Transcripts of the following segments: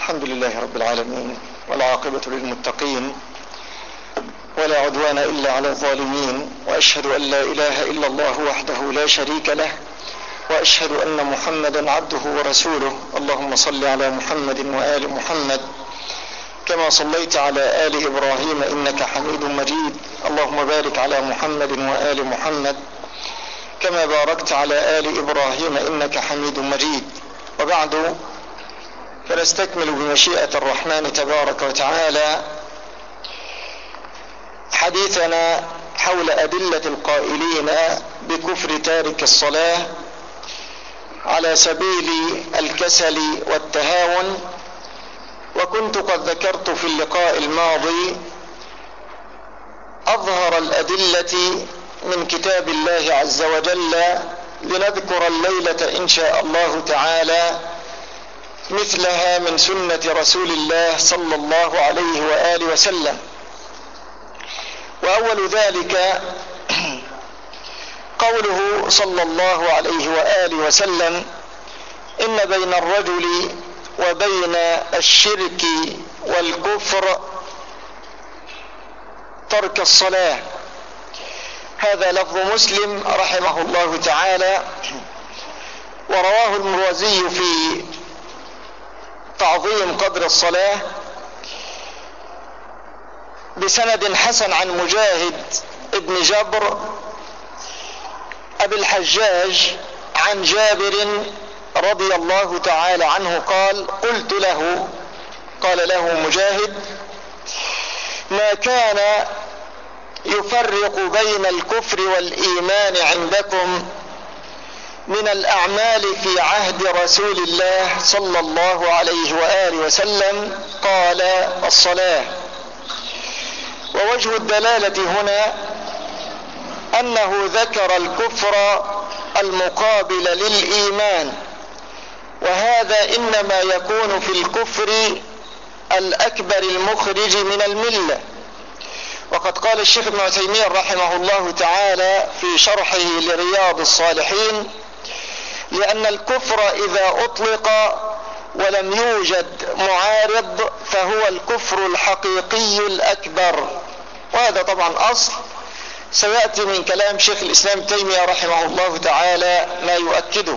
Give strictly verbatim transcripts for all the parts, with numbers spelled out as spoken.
الحمد لله رب العالمين، والعاقبة للمتقين، ولا عدوان إلا على الظالمين، وأشهد أن لا إله إلا الله وحده لا شريك له، وأشهد أن محمدا عبده ورسوله. اللهم صل على محمد وآل محمد كما صليت على آل إبراهيم إنك حميد مجيد. اللهم بارك على محمد وآل محمد كما باركت على آل إبراهيم إنك حميد مجيد. وبعد، فنستكمل بمشيئة الرحمن تبارك وتعالى حديثنا حول أدلة القائلين بكفر تارك الصلاة على سبيل الكسل والتهاون. وكنت قد ذكرت في اللقاء الماضي أظهر الأدلة من كتاب الله عز وجل، لنذكر الليلة إن شاء الله تعالى مثلها من سنة رسول الله صلى الله عليه وآله وسلم. وأول ذلك قوله صلى الله عليه وآله وسلم: إن بين الرجل وبين الشرك والكفر ترك الصلاة. هذا لفظ مسلم رحمه الله تعالى، ورواه المروزي في تعظيم قدر الصلاة بسند حسن عن مجاهد ابن جبر أبي الحجاج عن جابر رضي الله تعالى عنه قال: قلت له قال له مجاهد: ما كان يفرق بين الكفر والإيمان عندكم من الأعمال في عهد رسول الله صلى الله عليه وآله وسلم؟ قال: الصلاة. ووجه الدلالة هنا أنه ذكر الكفر المقابل للإيمان، وهذا إنما يكون في الكفر الأكبر المخرج من الملة. وقد قال الشيخ ابن تيمية رحمه الله تعالى في شرحه لرياض الصالحين: لأن الكفر إذا أطلق ولم يوجد معارض فهو الكفر الحقيقي الأكبر. وهذا طبعا أصل سيأتي من كلام شيخ الإسلام تيمية رحمه الله تعالى ما يؤكده.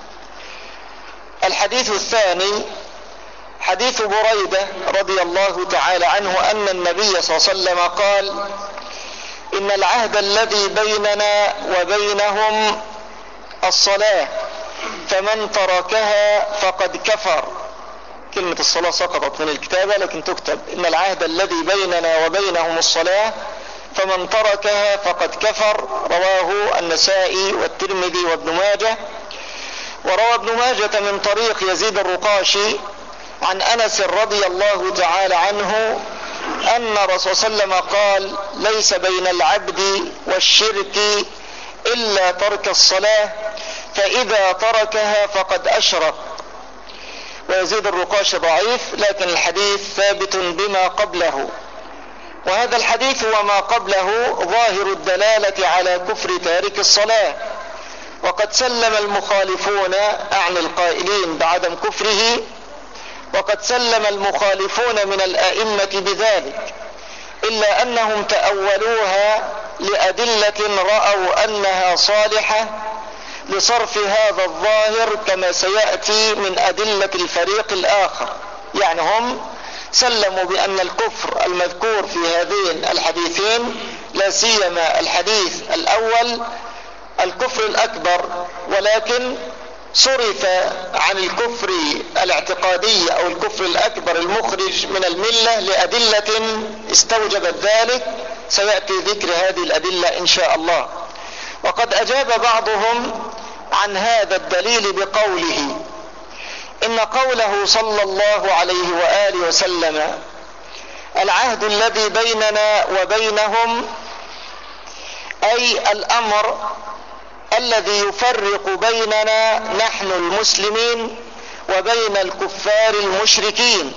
الحديث الثاني حديث بريدة رضي الله تعالى عنه أن النبي صلى الله عليه وسلم قال: إن العهد الذي بيننا وبينهم الصلاة، فمن تركها فقد كفر. كلمة الصلاة سقطت من الكتابة لكن تكتب: إن العهد الذي بيننا وبينهم الصلاة، فمن تركها فقد كفر. رواه النسائي والترمذي وابن ماجه. وروى ابن ماجة من طريق يزيد الرقاشي عن أنس رضي الله تعالى عنه أن الرسول صلى الله عليه وسلم قال: ليس بين العبد والشرك إلا ترك الصلاة، فإذا تركها فقد أشرك. ويزيد الرقاشي ضعيف، لكن الحديث ثابت بما قبله. وهذا الحديث وما قبله ظاهر الدلالة على كفر تارك الصلاة. وقد سلم المخالفون عن القائلين بعدم كفره، وقد سلم المخالفون من الأئمة بذلك، إلا أنهم تأولوها لأدلة رأوا أنها صالحة لصرف هذا الظاهر، كما سيأتي من أدلة الفريق الآخر. يعني هم سلموا بأن الكفر المذكور في هذين الحديثين، لا سيما الحديث الأول، الكفر الأكبر، ولكن صرف عن الكفر الاعتقادي أو الكفر الأكبر المخرج من الملة لأدلة استوجبت ذلك. سيأتي ذكر هذه الأدلة إن شاء الله. وقد أجاب بعضهم عن هذا الدليل بقوله: إن قوله صلى الله عليه وآله وسلم: العهد الذي بيننا وبينهم، أي الأمر الذي يفرق بيننا نحن المسلمين وبين الكفار المشركين.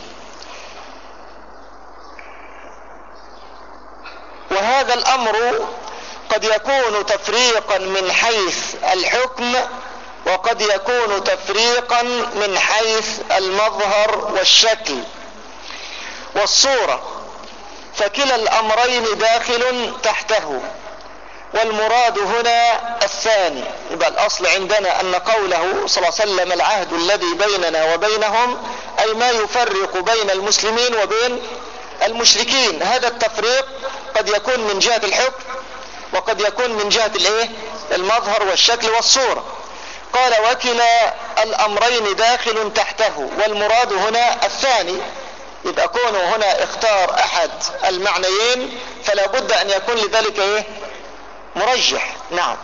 وهذا الأمر قد يكون تفريقا من حيث الحكم وقد يكون تفريقا من حيث المظهر والشكل والصورة، فكلا الأمرين داخل تحته، والمراد هنا الثاني. يبقى الأصل عندنا أن قوله صلى الله عليه وسلم العهد الذي بيننا وبينهم أي ما يفرق بين المسلمين وبين المشركين. هذا التفريق قد يكون من جهة الحكم وقد يكون من جهة الايه المظهر والشكل والصورة. قال وكلا الأمرين داخل تحته، والمراد هنا الثاني. يبقى كونه هنا اختار أحد المعنيين فلا بد أن يكون لذلك ايه مرجح. نعم،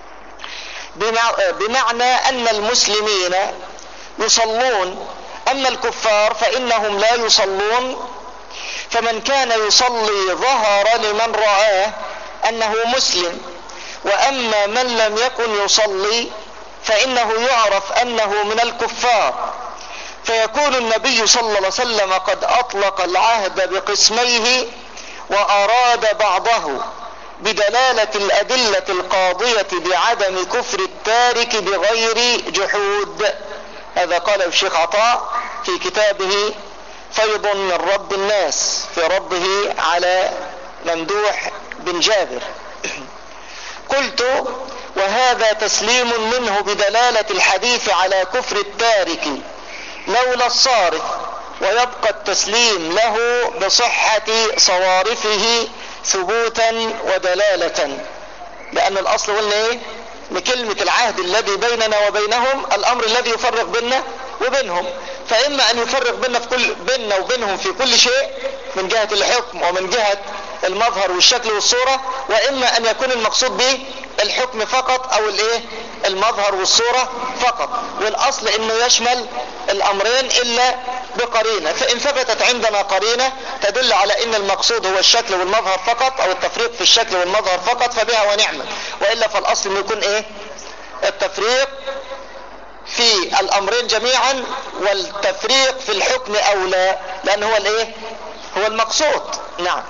بمعنى أن المسلمين يصلون، أما الكفار فإنهم لا يصلون، فمن كان يصلي ظهر لمن رآه أنه مسلم، وأما من لم يكن يصلي فإنه يعرف أنه من الكفار، فيكون النبي صلى الله عليه وسلم قد أطلق العهد بقسميه وأراد بعضه بدلالة الأدلة القاضية بعدم كفر التارك بغير جحود. هذا قاله الشيخ عطاء في كتابه فيض من رب الناس في رده على ممدوح بن جابر. قلت وهذا تسليم منه بدلالة الحديث على كفر التارك لولا الصارف، ويبقى التسليم له بصحة صوارفه ثبوتا ودلالة، لأن الأصل قلنا ايه لكلمة العهد الذي بيننا وبينهم الأمر الذي يفرق بيننا وبينهم، فإما أن يفرق بيننا في كل بيننا وبينهم في كل شيء من جهة الحكم ومن جهة المظهر والشكل والصورة، وإما أن يكون المقصود به الحكم فقط أو الايه المظهر والصورة فقط، والأصل إنه يشمل الأمرين إلا بقرينة. فإن ثبتت عندنا قرينة تدل على إن المقصود هو الشكل والمظهر فقط أو التفريق في الشكل والمظهر فقط فبها ونعمة، وإلا فالأصل إنه يكون إيه التفريق في الأمرين جميعا، والتفريق في الحكم أولى لأن هو الإيه هو المقصود. نعم.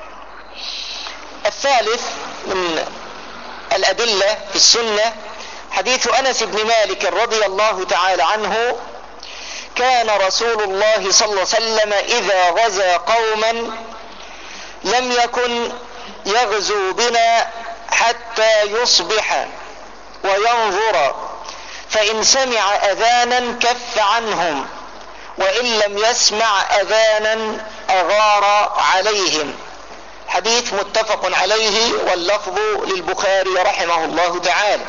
الثالث من الأدلة في السنة حديث أنس بن مالك رضي الله تعالى عنه: كان رسول الله صلى الله عليه وسلم إذا غزا قوما لم يكن يغزو بنا حتى يصبح وينظر، فإن سمع أذانا كف عنهم، وإن لم يسمع أذانا أغار عليهم. حديث متفق عليه واللفظ للبخاري رحمه الله تعالى.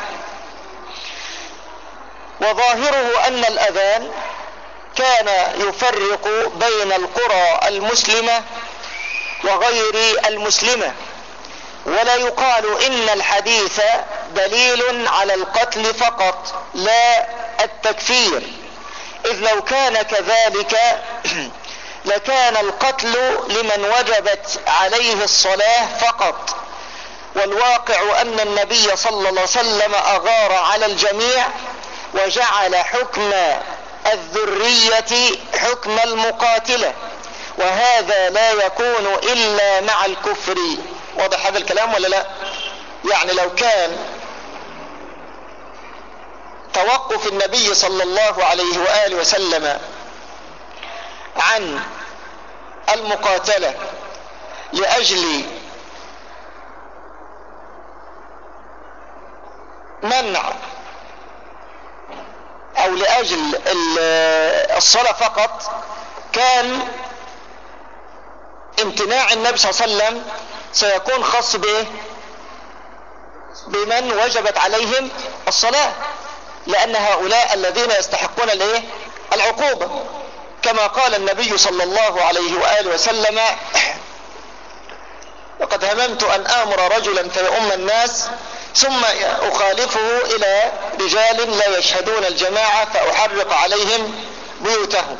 وظاهره أن الأذان كان يفرق بين القرى المسلمة وغير المسلمة، ولا يقال إن الحديث دليل على القتل فقط لا التكفير، إذ لو كان كذلك لكان القتل لمن وجبت عليه الصلاة فقط، والواقع أن النبي صلى الله عليه وسلم أغار على الجميع وجعل حكم الذرية حكم المقاتلة، وهذا لا يكون إلا مع الكفر. واضح هذا الكلام ولا لا؟ يعني لو كان توقف النبي صلى الله عليه وآله وسلم عن المقاتلة لأجل منع أو لأجل الصلاة فقط، كان امتناع النبي صلى الله عليه وسلم سيكون خاص به بمن وجبت عليهم الصلاة، لأن هؤلاء الذين يستحقون الايه العقوبة، كما قال النبي صلى الله عليه وآله وسلم: لقد هممت أن آمر رجلا فيؤم الناس ثم أخالفه إلى رجال لا يشهدون الجماعة فأحرق عليهم بيوتهم.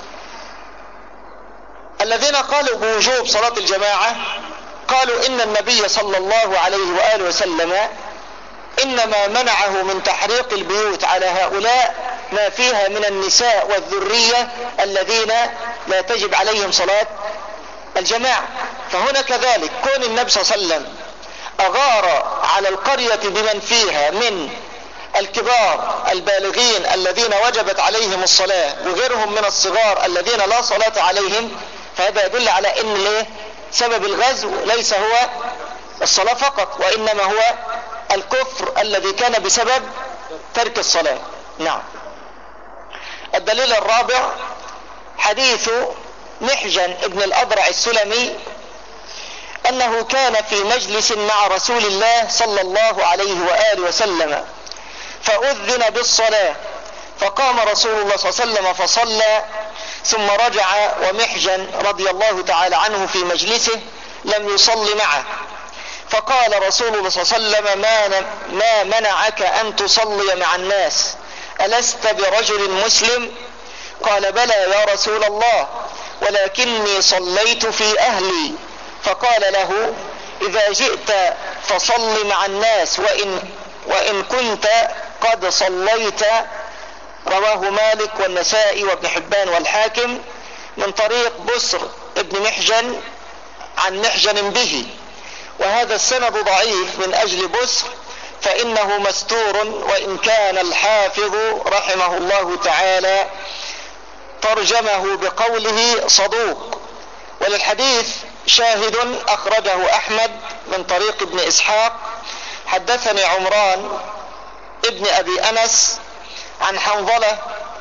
الذين قالوا بوجوب صلاة الجماعة قالوا إن النبي صلى الله عليه وآله وسلم إنما منعه من تحريق البيوت على هؤلاء ما فيها من النساء والذرية الذين لا تجب عليهم صلاة الجماعة. فهنا كذلك كون النبي صلى الله عليه وسلم أغار على القرية بمن فيها من الكبار البالغين الذين وجبت عليهم الصلاة وغيرهم من الصغار الذين لا صلاة عليهم، فهذا يدل على ان ليه سبب الغزو ليس هو الصلاة فقط، وانما هو الكفر الذي كان بسبب ترك الصلاة. نعم. الدليل الرابع حديث محجن ابن الأضرع السلمي أنه كان في مجلس مع رسول الله صلى الله عليه وآله وسلم فأذن بالصلاة، فقام رسول الله صلى الله عليه وسلم فصلى، ثم رجع ومحجن رضي الله تعالى عنه في مجلسه لم يصلي معه، فقال رسول الله صلى الله عليه وسلم: ما, ما منعك أن تصلي مع الناس؟ ألست برجل مسلم؟ قال: بلى يا رسول الله، ولكني صليت في أهلي. فقال له: إذا جئت فصل مع الناس وإن, وإن كنت قد صليت. رواه مالك والنسائي وابن حبان والحاكم من طريق بسر ابن محجن عن محجن به، وهذا السند ضعيف من أجل بسر فإنه مستور، وإن كان الحافظ رحمه الله تعالى ترجمه بقوله صدوق. وللحديث شاهد أخرجه أحمد من طريق ابن إسحاق: حدثني عمران ابن أبي أنس عن حنظلة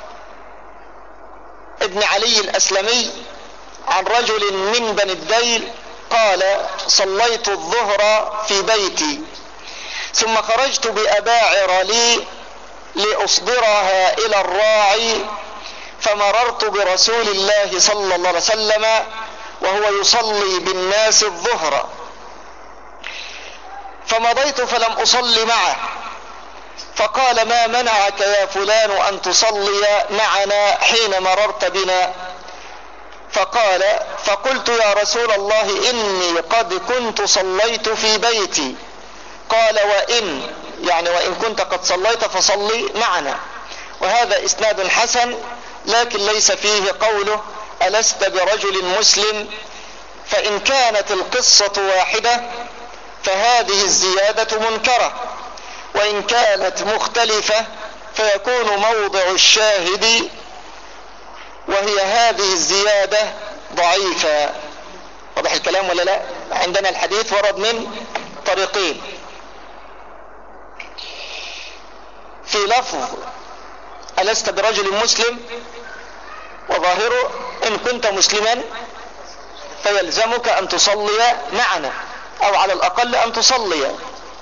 ابن علي الأسلمي عن رجل من بني الديل قال: صليت الظهر في بيتي، ثم خرجت بأباعر لي لأصدرها إلى الراعي، فمررت برسول الله صلى الله عليه وسلم وهو يصلي بالناس الظهر، فمضيت فلم أصلي معه، فقال: ما منعك يا فلان أن تصلي معنا حين مررت بنا؟ فقال: فقلت: يا رسول الله إني قد كنت صليت في بيتي. قال: وإن يعني وإن كنت قد صليت فصلي معنا. وهذا إسناد حسن، لكن ليس فيه قوله: ألست برجل مسلم؟ فإن كانت القصة واحدة فهذه الزيادة منكرة، وإن كانت مختلفة فيكون موضع الشاهد وهي هذه الزيادة ضعيفة. واضح الكلام ولا لا؟ عندنا الحديث ورد من طريقين، في لفظ ألست برجل مسلم، وظاهره إن كنت مسلما فيلزمك أن تصلي معنا، أو على الأقل أن تصلي.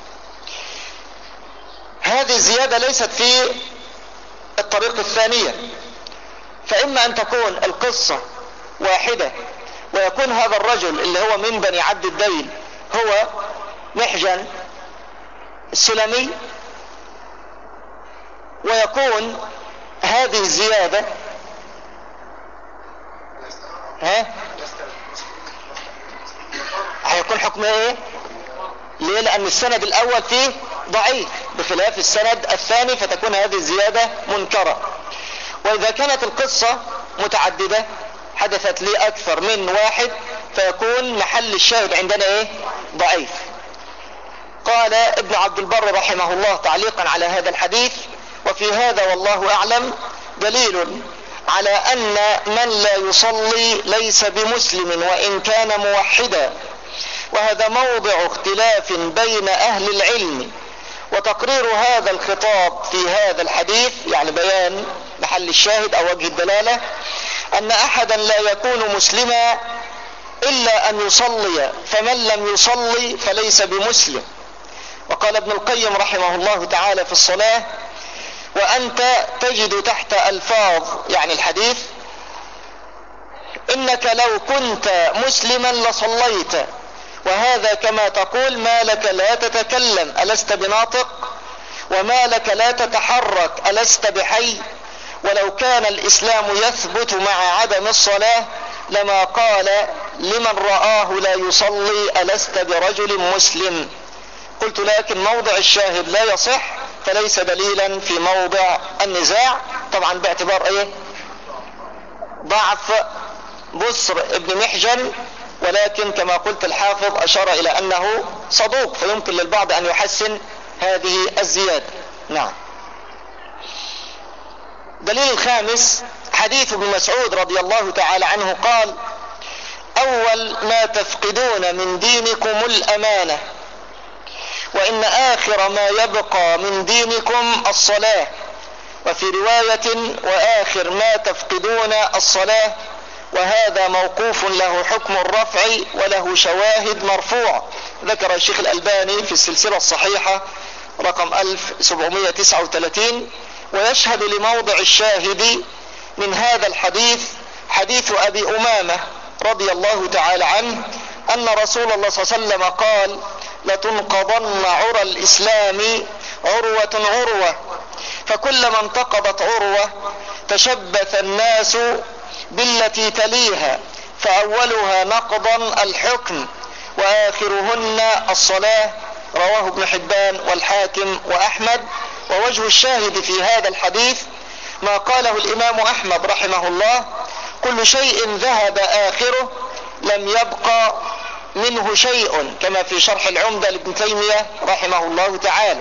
هذه الزيادة ليست في الطريق الثانية، فإما أن تكون القصة واحدة ويكون هذا الرجل اللي هو من بني عبد الديل هو محجن السلمي، ويكون هذه الزيادة ها هيكون حكم ايه؟ ليه؟ لأن السند الأول فيه ضعيف بخلاف السند الثاني، فتكون هذه الزيادة منكرة. وإذا كانت القصة متعددة حدثت لي أكثر من واحد فيكون محل الشاهد عندنا ايه؟ ضعيف. قال ابن عبد البر رحمه الله تعليقا على هذا الحديث: وفي هذا والله أعلم دليل على أن من لا يصلي ليس بمسلم وإن كان موحدا، وهذا موضع اختلاف بين أهل العلم، وتقرير هذا الخطاب في هذا الحديث يعني بيان محل الشاهد أو وجه الدلالة أن أحدا لا يكون مسلما إلا أن يصلي، فمن لم يصلي فليس بمسلم. وقال ابن القيم رحمه الله تعالى في الصلاة: وأنت تجد تحت ألفاظ يعني الحديث إنك لو كنت مسلما لصليت، وهذا كما تقول ما لك لا تتكلم ألست بناطق، وما لك لا تتحرك ألست بحي. ولو كان الإسلام يثبت مع عدم الصلاة لما قال لمن رآه لا يصلي ألست برجل مسلم. قلت: لكن موضع الشاهد لا يصح، فليس دليلا في موضع النزاع، طبعا باعتبار ايه؟ ضعف بسر ابن محجن، ولكن كما قلت الحافظ أشار إلى أنه صدوق، فيمكن للبعض أن يحسن هذه الزيادة. نعم. الدليل الخامس حديث ابن مسعود رضي الله تعالى عنه قال: أول ما تفقدون من دينكم الأمانة، وإن آخر ما يبقى من دينكم الصلاة. وفي رواية: وآخر ما تفقدون الصلاة. وهذا موقوف له حكم الرفع وله شواهد مرفوع، ذكر الشيخ الألباني في السلسلة الصحيحة رقم ألف وسبعمائة وتسعة وثلاثين. ويشهد لموضع الشاهد من هذا الحديث حديث أبي أمامة رضي الله تعالى عنه أن رسول الله صلى الله عليه وسلم قال: لتنقضن عرى الإسلام عروة عروة، فكلما انتقضت عروة تشبث الناس بالتي تليها، فأولها نقضا الحكم وآخرهن الصلاة. رواه ابن حبان والحاكم وأحمد. ووجه الشاهد في هذا الحديث ما قاله الإمام أحمد رحمه الله: كل شيء ذهب آخره لم يبقى منه شيء، كما في شرح العمدة لابن تيمية رحمه الله تعالى.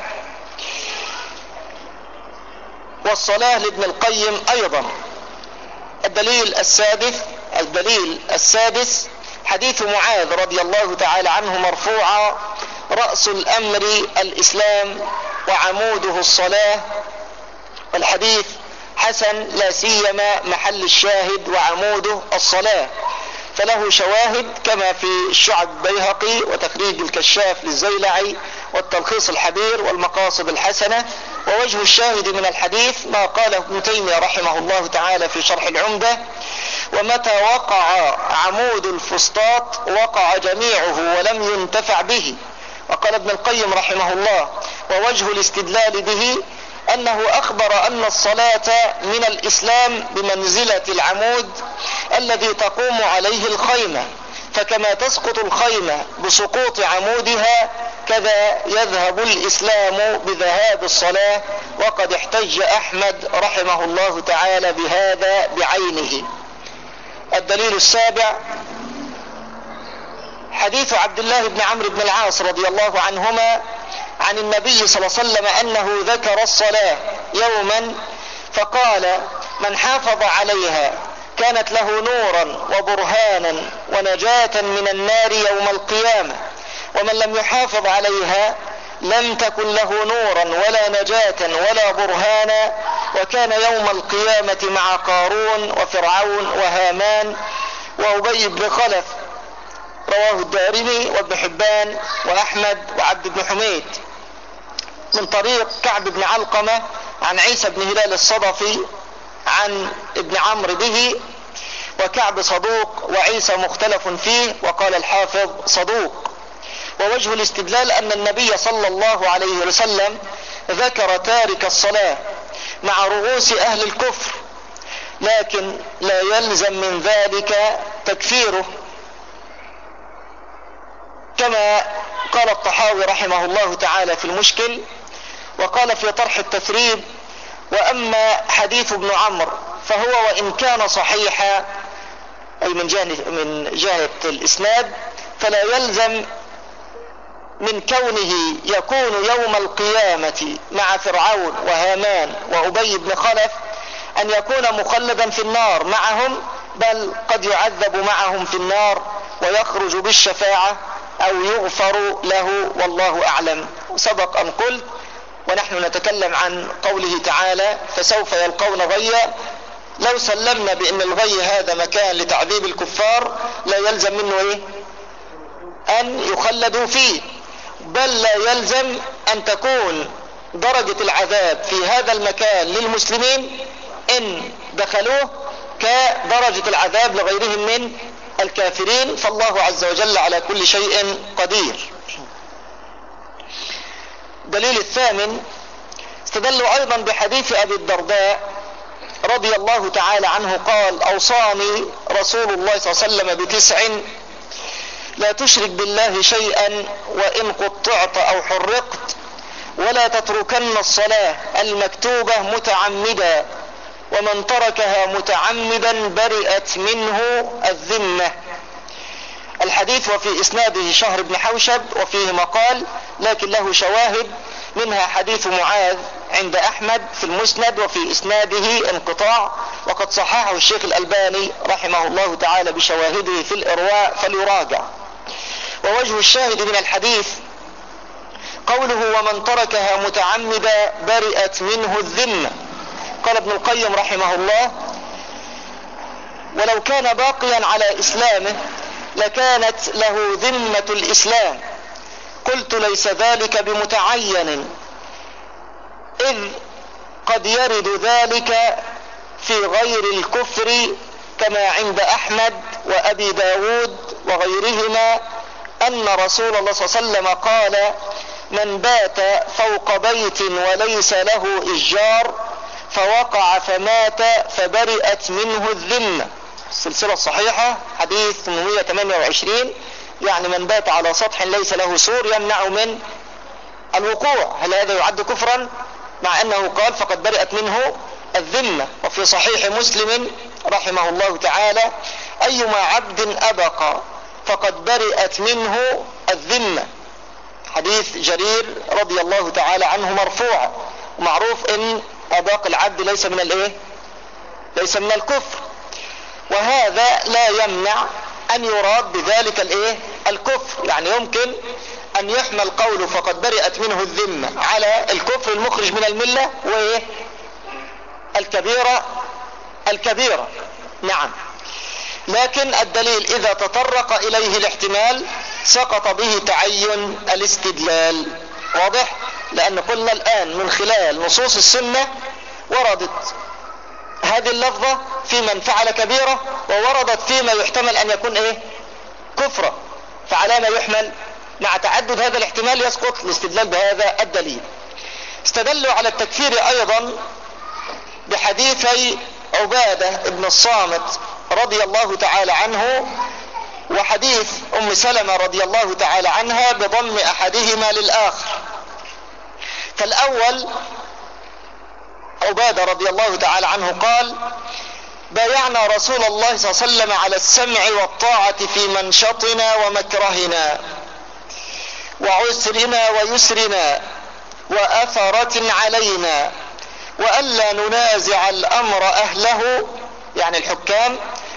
والصلاة لابن القيم أيضا. الدليل السادس الدليل السادس حديث معاذ رضي الله تعالى عنه مرفوعا: رأس الأمر الإسلام وعموده الصلاة. الحديث حسن، لا سيما محل الشاهد وعموده الصلاة، فله شواهد كما في الشعب البيهقي وتخريج الكشاف للزيلعي والتلخيص الحبير والمقاصد الحسنة. ووجه الشاهد من الحديث ما قاله ابن تيمية رحمه الله تعالى في شرح العمدة: ومتى وقع عمود الفسطاط وقع جميعه ولم ينتفع به. وقال ابن القيم رحمه الله: ووجه الاستدلال به أنه أخبر أن الصلاة من الإسلام بمنزلة العمود الذي تقوم عليه الخيمة، فكما تسقط الخيمة بسقوط عمودها كذا يذهب الإسلام بذهاب الصلاة. وقد احتج أحمد رحمه الله تعالى بهذا بعينه. الدليل السابع حديث عبد الله بن عمرو بن العاص رضي الله عنهما عن النبي صلى الله عليه وسلم أنه ذكر الصلاة يوما فقال: من حافظ عليها كانت له نورا وبرهانا ونجاة من النار يوم القيامة، ومن لم يحافظ عليها لم تكن له نورا ولا نجاة ولا برهانا، وكان يوم القيامة مع قارون وفرعون وهامان وأبي بن خلف. رواه الدارمي وابن حبان وأحمد وعبد بن حميد من طريق كعب بن علقمة عن عيسى بن هلال الصدفي عن ابن عمرو به. وكعب صدوق وعيسى مختلف فيه، وقال الحافظ صدوق. ووجه الاستدلال أن النبي صلى الله عليه وسلم ذكر تارك الصلاة مع رؤوس أهل الكفر، لكن لا يلزم من ذلك تكفيره، كما قال الطحاوي رحمه الله تعالى في المشكل. وقال في طرح التثريب: وأما حديث ابن عمرو فهو وإن كان صحيحا، أي من جهة, من جهة الإسناد، فلا يلزم من كونه يكون يوم القيامة مع فرعون وهامان وأبي بن خلف أن يكون مخلدا في النار معهم، بل قد يعذب معهم في النار ويخرج بالشفاعة أو يغفر له، والله أعلم. سبق أن قلت ونحن نتكلم عن قوله تعالى: فسوف يلقون غيا، لو سلمنا بأن الغي هذا مكان لتعذيب الكفار لا يلزم منه إيه؟ أن يخلدوا فيه، بل لا يلزم أن تكون درجة العذاب في هذا المكان للمسلمين إن دخلوه كدرجة العذاب لغيرهم من الكافرين، فالله عز وجل على كل شيء قدير. دليل الثامن استدلوا أيضا بحديث أبي الدرداء رضي الله تعالى عنه قال: أوصاني رسول الله صلى الله عليه وسلم بتسع: لا تشرك بالله شيئا وإن قطعت أو حرقت، ولا تتركن الصلاة المكتوبة متعمدا، ومن تركها متعمدا برئت منه الذمة. الحديث وفي إسناده شهر بن حوشب وفيه مقال، لكن له شواهد، منها حديث معاذ عند أحمد في المسند وفي إسناده انقطاع، وقد صححه الشيخ الألباني رحمه الله تعالى بشواهده في الإرواء فليراجع. ووجه الشاهد من الحديث قوله ومن تركها متعمدا برئت منه الذمة. قال ابن القيم رحمه الله ولو كان باقيا على إسلامه لكانت له ذمة الإسلام. قلت ليس ذلك بمتعين، إذ قد يرد ذلك في غير الكفر كما عند أحمد وأبي داود وغيرهما أن رسول الله صلى الله عليه وسلم قال من بات فوق بيت وليس له إشجار فوقع فمات فبرئت منه الذمة. السلسلة الصحيحة حديث ثمانمائة وثمانية وعشرين، يعني من بات على سطح ليس له سور يمنع من الوقوع. هل هذا يعد كفرا؟ مع أنه قال فقد برئت منه الذمة. وفي صحيح مسلم رحمه الله تعالى أيما عبد أبق فقد برئت منه الذمة، حديث جرير رضي الله تعالى عنه مرفوعا. ومعروف ان اباق العبد ليس من الايه ليس من الكفر، وهذا لا يمنع ان يراد بذلك الايه الكفر. يعني يمكن ان يحمل قوله فقد برئت منه الذمة على الكفر المخرج من الملة وايه الكبيرة الكبيرة نعم، لكن الدليل اذا تطرق اليه الاحتمال سقط به تعين الاستدلال. واضح؟ لان قلنا الان من خلال نصوص السنة وردت هذه اللفظة في من فعل كبيرة، ووردت فيما يحتمل ان يكون ايه كفرا، فعلى ما يحمل مع تعدد هذا الاحتمال يسقط الاستدلال بهذا الدليل. استدلوا على التكفير ايضا بحديثي عبادة ابن الصامت رضي الله تعالى عنه وحديث ام سلمة رضي الله تعالى عنها بضم احدهما للاخر. فالاول عبادة رضي الله تعالى عنه قال بايعنا رسول الله صلى الله عليه وسلم على السمع والطاعة في منشطنا ومكرهنا وعسرنا ويسرنا وأثرة علينا، وألا ننازع الأمر أهله يعني الحكام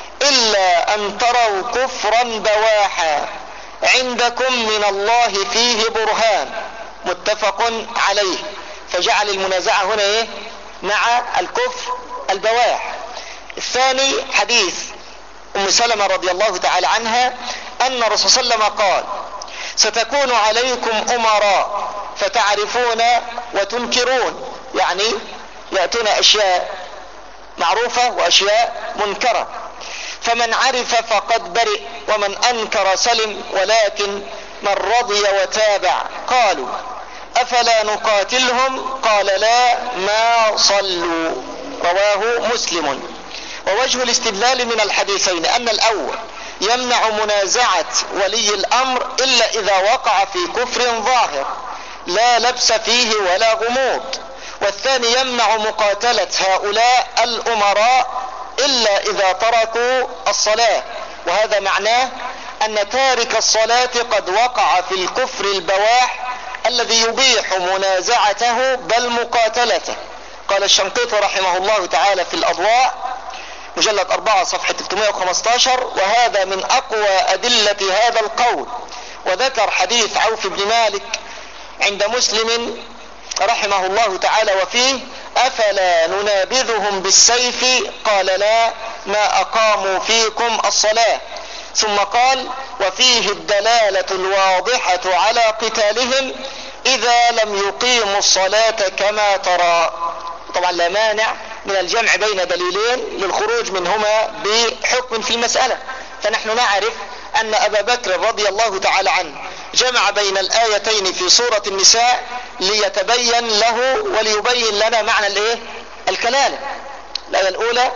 إلا أن تروا كفرا بواحا عندكم من الله فيه برهان، متفق عليه. فجعل المنازعة هنا ايه مع الكفر البواح. الثاني حديث ام سلمة رضي الله تعالى عنها ان الرسول صلى الله عليه وسلم قال ستكون عليكم امراء فتعرفون وتنكرون، يعني يأتون اشياء معروفة واشياء منكرة، فمن عرف فقد برئ ومن انكر سلم، ولكن من رضي وتابع. قالوا افلا نقاتلهم؟ قال لا ما صلوا، رواه مسلم. ووجه الاستدلال من الحديثين ان الاول يمنع منازعة ولي الامر الا اذا وقع في كفر ظاهر لا لبس فيه ولا غموض، والثاني يمنع مقاتلة هؤلاء الامراء الا اذا تركوا الصلاة، وهذا معناه ان تارك الصلاة قد وقع في الكفر البواح الذي يبيح منازعته بل مقاتلته. قال الشنقيطي رحمه الله تعالى في الأضواء مجلد أربعة صفحة ثلاثمائة وخمسة عشر وهذا من أقوى أدلة هذا القول. وذكر حديث عوف بن مالك عند مسلم رحمه الله تعالى وفيه أفلا ننابذهم بالسيف؟ قال لا ما أقاموا فيكم الصلاة. ثم قال وفيه الدلالة الواضحة على قتالهم إذا لم يقيموا الصلاة كما ترى. طبعا لا مانع من الجمع بين دليلين للخروج منهما بحكم في المسألة. فنحن نعرف أن أبا بكر رضي الله تعالى عنه جمع بين الآيتين في سورة النساء ليتبين له وليبين لنا معنى الايه الكلالة. الآية الأولى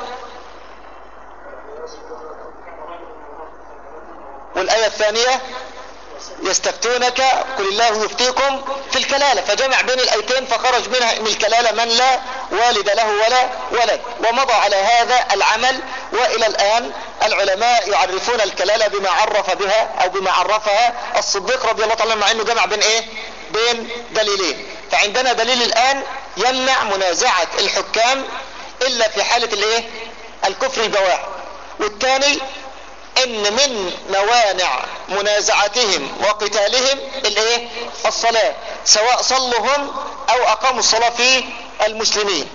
والآية الثانية يستفتونك قل الله يفتيكم في الكلالة، فجمع بين الآيتين فخرج منها من الكلالة من لا والد له ولا ولد، ومضى على هذا العمل. وإلى الآن العلماء يعرفون الكلالة بما عرف بها أو بما عرفها الصديق رضي الله تعالى عنه، مع أنه جمع بين إيه بين دليلين. فعندنا دليل الآن يمنع منازعة الحكام الا في حالة الايه الكفر البواح. والثاني ان من موانع منازعتهم وقتالهم الايه الصلاة، سواء صلوا هم او اقاموا الصلاة في المسلمين.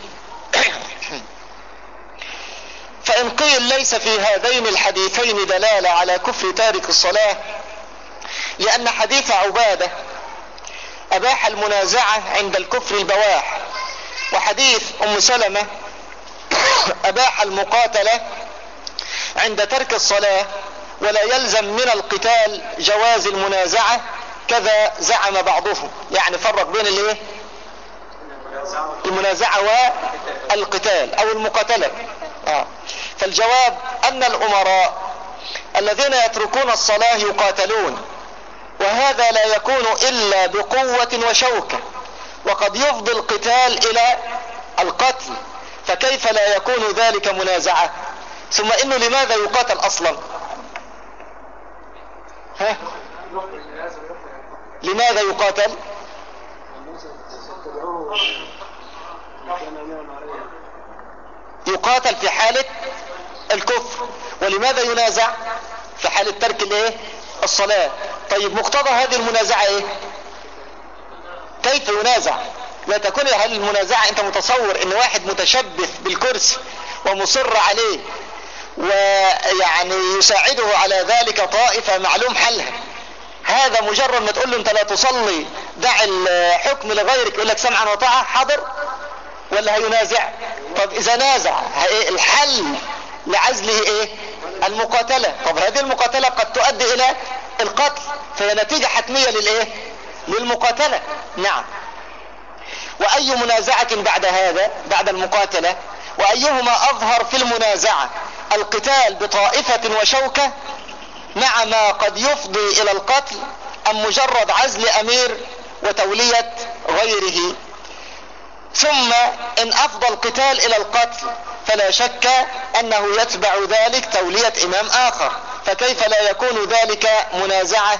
فان قيل ليس في هذين الحديثين دلالة على كفر تارك الصلاة، لان حديث عبادة اباح المنازعة عند الكفر البواح، وحديث ام سلمة اباح المقاتلة عند ترك الصلاة، ولا يلزم من القتال جواز المنازعة كذا زعم بعضهم. يعني فرق بين الايه المنازعة والقتال او المقاتلة. آه. فالجواب ان الامراء الذين يتركون الصلاة يقاتلون، وهذا لا يكون الا بقوة وشوكة، وقد يفضي القتال الى القتل، فكيف لا يكون ذلك منازعة؟ ثم انه لماذا يقاتل اصلا؟ ها؟ لماذا يقاتل؟ يقاتل في حالة الكفر. ولماذا ينازع؟ في حالة ترك الايه الصلاة. طيب مقتضى هذه المنازعة ايه؟ كيف ينازع؟ لا تكون هل المنازعة انت متصور ان واحد متشبث بالكرسي ومصر عليه ويعني يساعده على ذلك طائفة معلوم حلها، هذا مجرد ما تقول له انت لا تصلي دع الحكم لغيرك يقول لك سمعا وطاعة حاضر، ولا هينازع؟ طب اذا نازع الحل لعزله ايه المقاتلة. طب هذه المقاتلة قد تؤدي الى القتل، فهي نتيجة حتمية للايه للمقاتلة. نعم. واي منازعة بعد هذا بعد المقاتلة؟ وايهما اظهر في المنازعة، القتال بطائفة وشوكة مع ما قد يفضي الى القتل، ام مجرد عزل امير وتولية غيره؟ ثم ان افضى القتال الى القتل فلا شك انه يتبع ذلك تولية امام اخر، فكيف لا يكون ذلك منازعة؟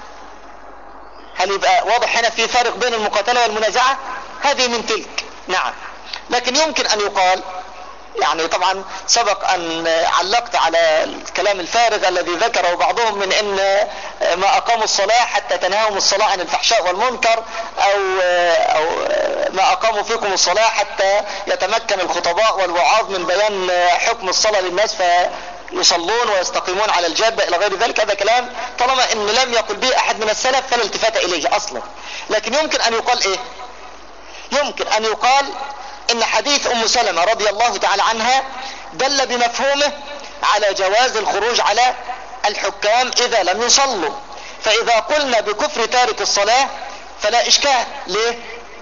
هل يبقى واضح هنا في فرق بين المقاتلة والمنازعة؟ هذه من تلك. نعم. لكن يمكن ان يقال، يعني طبعا سبق ان علقت على الكلام الفارغ الذي ذكره بعضهم من ان ما اقاموا الصلاة حتى تنهاهم الصلاة عن الفحشاء والمنكر، او او ما اقاموا فيكم الصلاة حتى يتمكن الخطباء والوعاظ من بيان حكم الصلاة للناس فيصلون ويستقيمون على الجادة الى غير ذلك. هذا كلام طالما ان لم يقل به احد من السلف فلا التفات اليه اصلا. لكن يمكن ان يقال ايه؟ يمكن ان يقال ان حديث ام سلمة رضي الله تعالى عنها دل بمفهومه على جواز الخروج على الحكام اذا لم يصلوا. فاذا قلنا بكفر تارك الصلاة فلا اشكال. ليه؟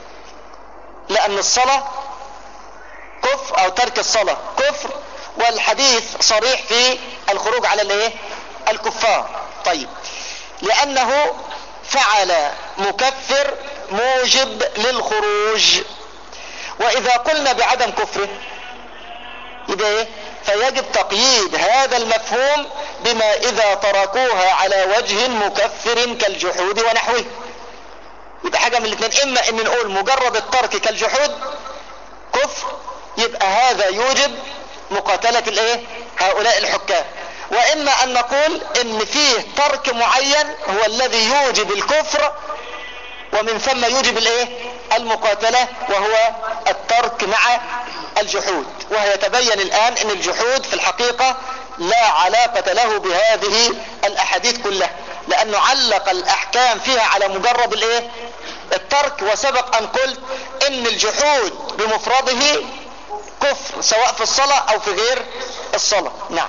لان الصلاة كفر، او ترك الصلاة كفر، والحديث صريح في الخروج على الايه الكفار. طيب لانه فعل مكفر موجب للخروج، واذا قلنا بعدم كفره يبقى ايه؟ فيجب تقييد هذا المفهوم بما اذا تركوها على وجه مكفر كالجحود ونحوه. يبقى حاجة من الاثنين، اما ان نقول مجرد الترك كالجحود كفر، يبقى هذا يوجب مقاتلة الايه هؤلاء الحكام، واما ان نقول ان فيه ترك معين هو الذي يوجب الكفر ومن ثم يوجب الايه المقاتلة، وهو الترك مع الجحود. ويتبين الان ان الجحود في الحقيقة لا علاقة له بهذه الاحاديث كلها، لانه علق الاحكام فيها على مجرد الايه الترك. وسبق ان قلت ان الجحود بمفرده كفر سواء في الصلاة او في غير الصلاة. نعم.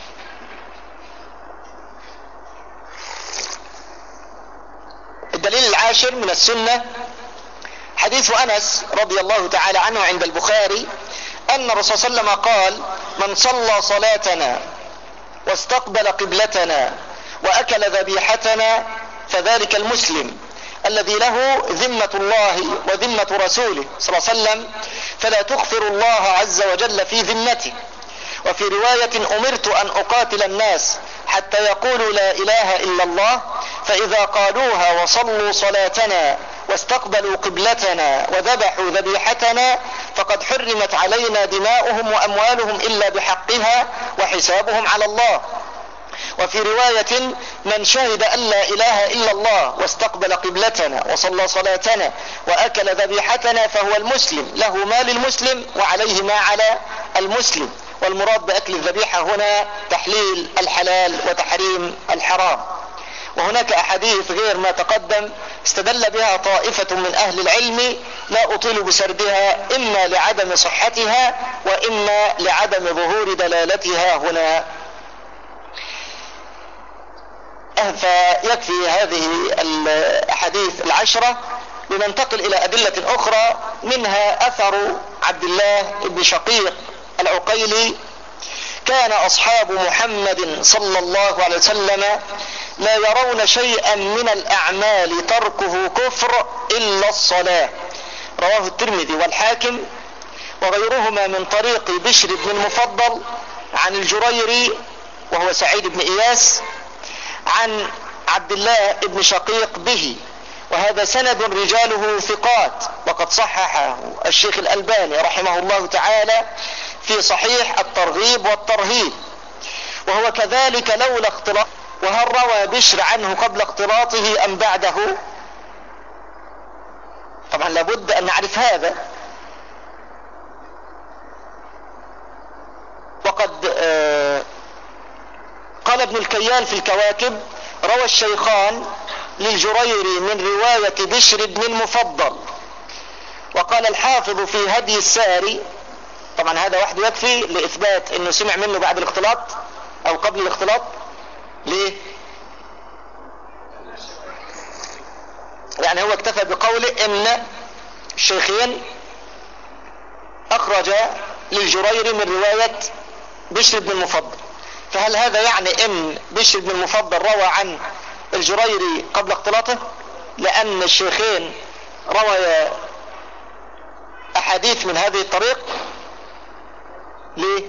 الدليل العاشر من السنة حديث انس رضي الله تعالى عنه عند البخاري ان الرسول صلى الله عليه وسلم قال: من صلى صلاتنا واستقبل قبلتنا واكل ذبيحتنا فذلك المسلم الذي له ذمة الله وذمة رسوله صلى الله عليه وسلم، فلا تغفر الله عز وجل في ذمته. وفي رواية: امرت ان اقاتل الناس حتى يقولوا لا اله الا الله، فاذا قالوها وصلوا صلاتنا واستقبلوا قبلتنا وذبحوا ذبيحتنا فقد حرمت علينا دماؤهم وأموالهم إلا بحقها وحسابهم على الله. وفي رواية من شهد أن لا إله إلا الله واستقبل قبلتنا وصلى صلاتنا وأكل ذبيحتنا فهو المسلم، له ما للمسلم وعليه ما على المسلم. والمراد بأكل الذبيحة هنا تحليل الحلال وتحريم الحرام. وهناك أحاديث غير ما تقدم استدل بها طائفة من أهل العلم لا أطيل بسردها، إما لعدم صحتها وإما لعدم ظهور دلالتها هنا. فيكفي هذه الأحاديث العشرة. لننتقل إلى أدلة أخرى، منها أثر عبد الله بن شقيق العقيلي: كان أصحاب محمد صلى الله عليه وسلم لا يرون شيئا من الأعمال تركه كفر إلا الصلاة. رواه الترمذي والحاكم وغيرهما من طريق بشر بن المفضل عن الجريري وهو سعيد بن إياس عن عبد الله بن شقيق به، وهذا سند رجاله ثقات، وقد صححه الشيخ الألباني رحمه الله تعالى في صحيح الترغيب والترهيب. وهو كذلك لولا اختلاط. وهل روى بشر عنه قبل اختلاطه أم بعده؟ طبعا لابد أن نعرف هذا. وقد آه قال ابن الكيال في الكواكب: روى الشيخان للجريري من رواية بشر بن المفضل. وقال الحافظ في هدي الساري، طبعا هذا وحده يكفي لإثبات أنه سمع منه بعد الاختلاط أو قبل الاختلاط. ليه؟ يعني هو اكتفى بقوله إن الشيخين أخرج للجريري من رواية بشر بن المفضل. فهل هذا يعني ان بشر بن المفضل روى عن الجريري قبل اختلاطه؟ لان الشيخين روى احاديث من هذه الطريق. ليه؟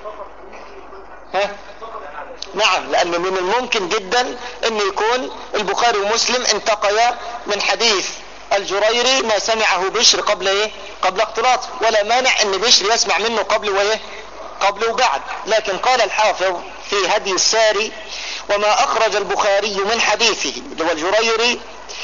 ها؟ نعم، لان من الممكن جدا ان يكون البخاري ومسلم انتقيا من حديث الجريري ما سمعه بشر قبل ايه؟ قبل اختلاطه، ولا مانع ان بشر يسمع منه قبل وايه؟ قبل وبعد. لكن قال الحافظ في هدي الساري: وما أخرج البخاري من حديثه اللي هو الجريري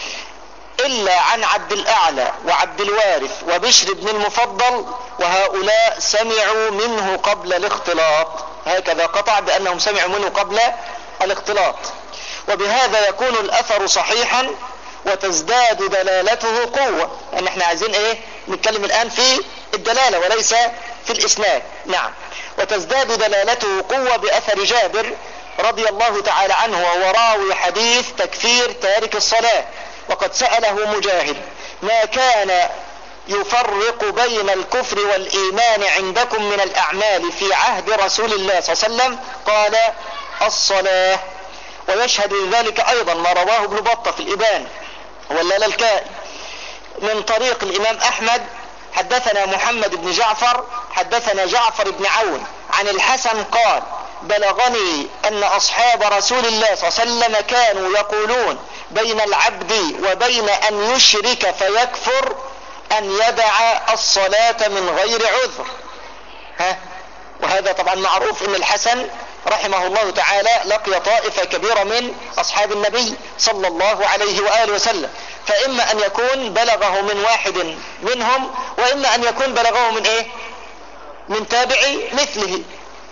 إلا عن عبد الأعلى وعبد الوارث وبشر بن المفضل، وهؤلاء سمعوا منه قبل الاختلاط. هكذا قطع بأنهم سمعوا منه قبل الاختلاط. وبهذا يكون الأثر صحيحا وتزداد دلالته قوة. يعني احنا عايزين ايه؟ نتكلم الآن في الدلالة وليس في الإسناد. نعم. وتزداد دلالته قوة بأثر جابر رضي الله تعالى عنه وهو راوي حديث تكفير تارك الصلاة. وقد سأله مجاهد: ما كان يفرق بين الكفر والإيمان عندكم من الأعمال في عهد رسول الله صلى الله عليه وسلم؟ قال: الصلاة. ويشهد لذلك أيضا ما رواه ابن بطة في الإبان واللالكائي من طريق الإمام أحمد: حدثنا محمد بن جعفر حدثنا جعفر بن عون عن الحسن قال: بلغني أن أصحاب رسول الله صلى الله عليه وسلم كانوا يقولون بين العبد وبين أن يشرك فيكفر أن يدع الصلاة من غير عذر. ها؟ وهذا طبعا معروف أن الحسن رحمه الله تعالى لقي طائفة كبيرة من أصحاب النبي صلى الله عليه وآله وسلم، فإما أن يكون بلغه من واحد منهم وإما أن يكون بلغه من إيه؟ من تابعي مثله.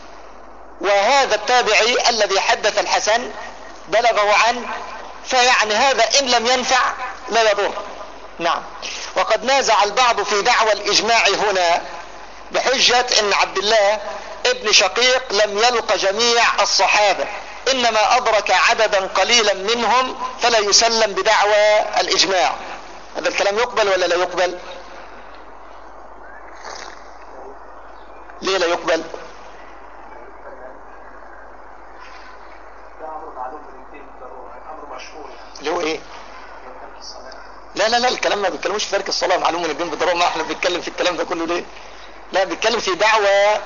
وهذا التابعي الذي حدث الحسن بلغه عن، فيعني هذا إن لم ينفع لا يضر. نعم. وقد نازع البعض في دعوى الإجماع هنا بحجة أن عبد الله ابن شقيق لم يلق جميع الصحابة، إنما أدرك عددا قليلا منهم فلا يسلم بدعوى الإجماع. هذا الكلام يقبل ولا لا يقبل؟ ليه لا يقبل؟ اللي هو ايه؟ لا لا لا الكلام ما بيتكلموش في ترك الصلاة معلوم من الدين بالضرورة. ما احنا بنتكلم في الكلام ده كله ليه؟ لا بيتكلم في دعوة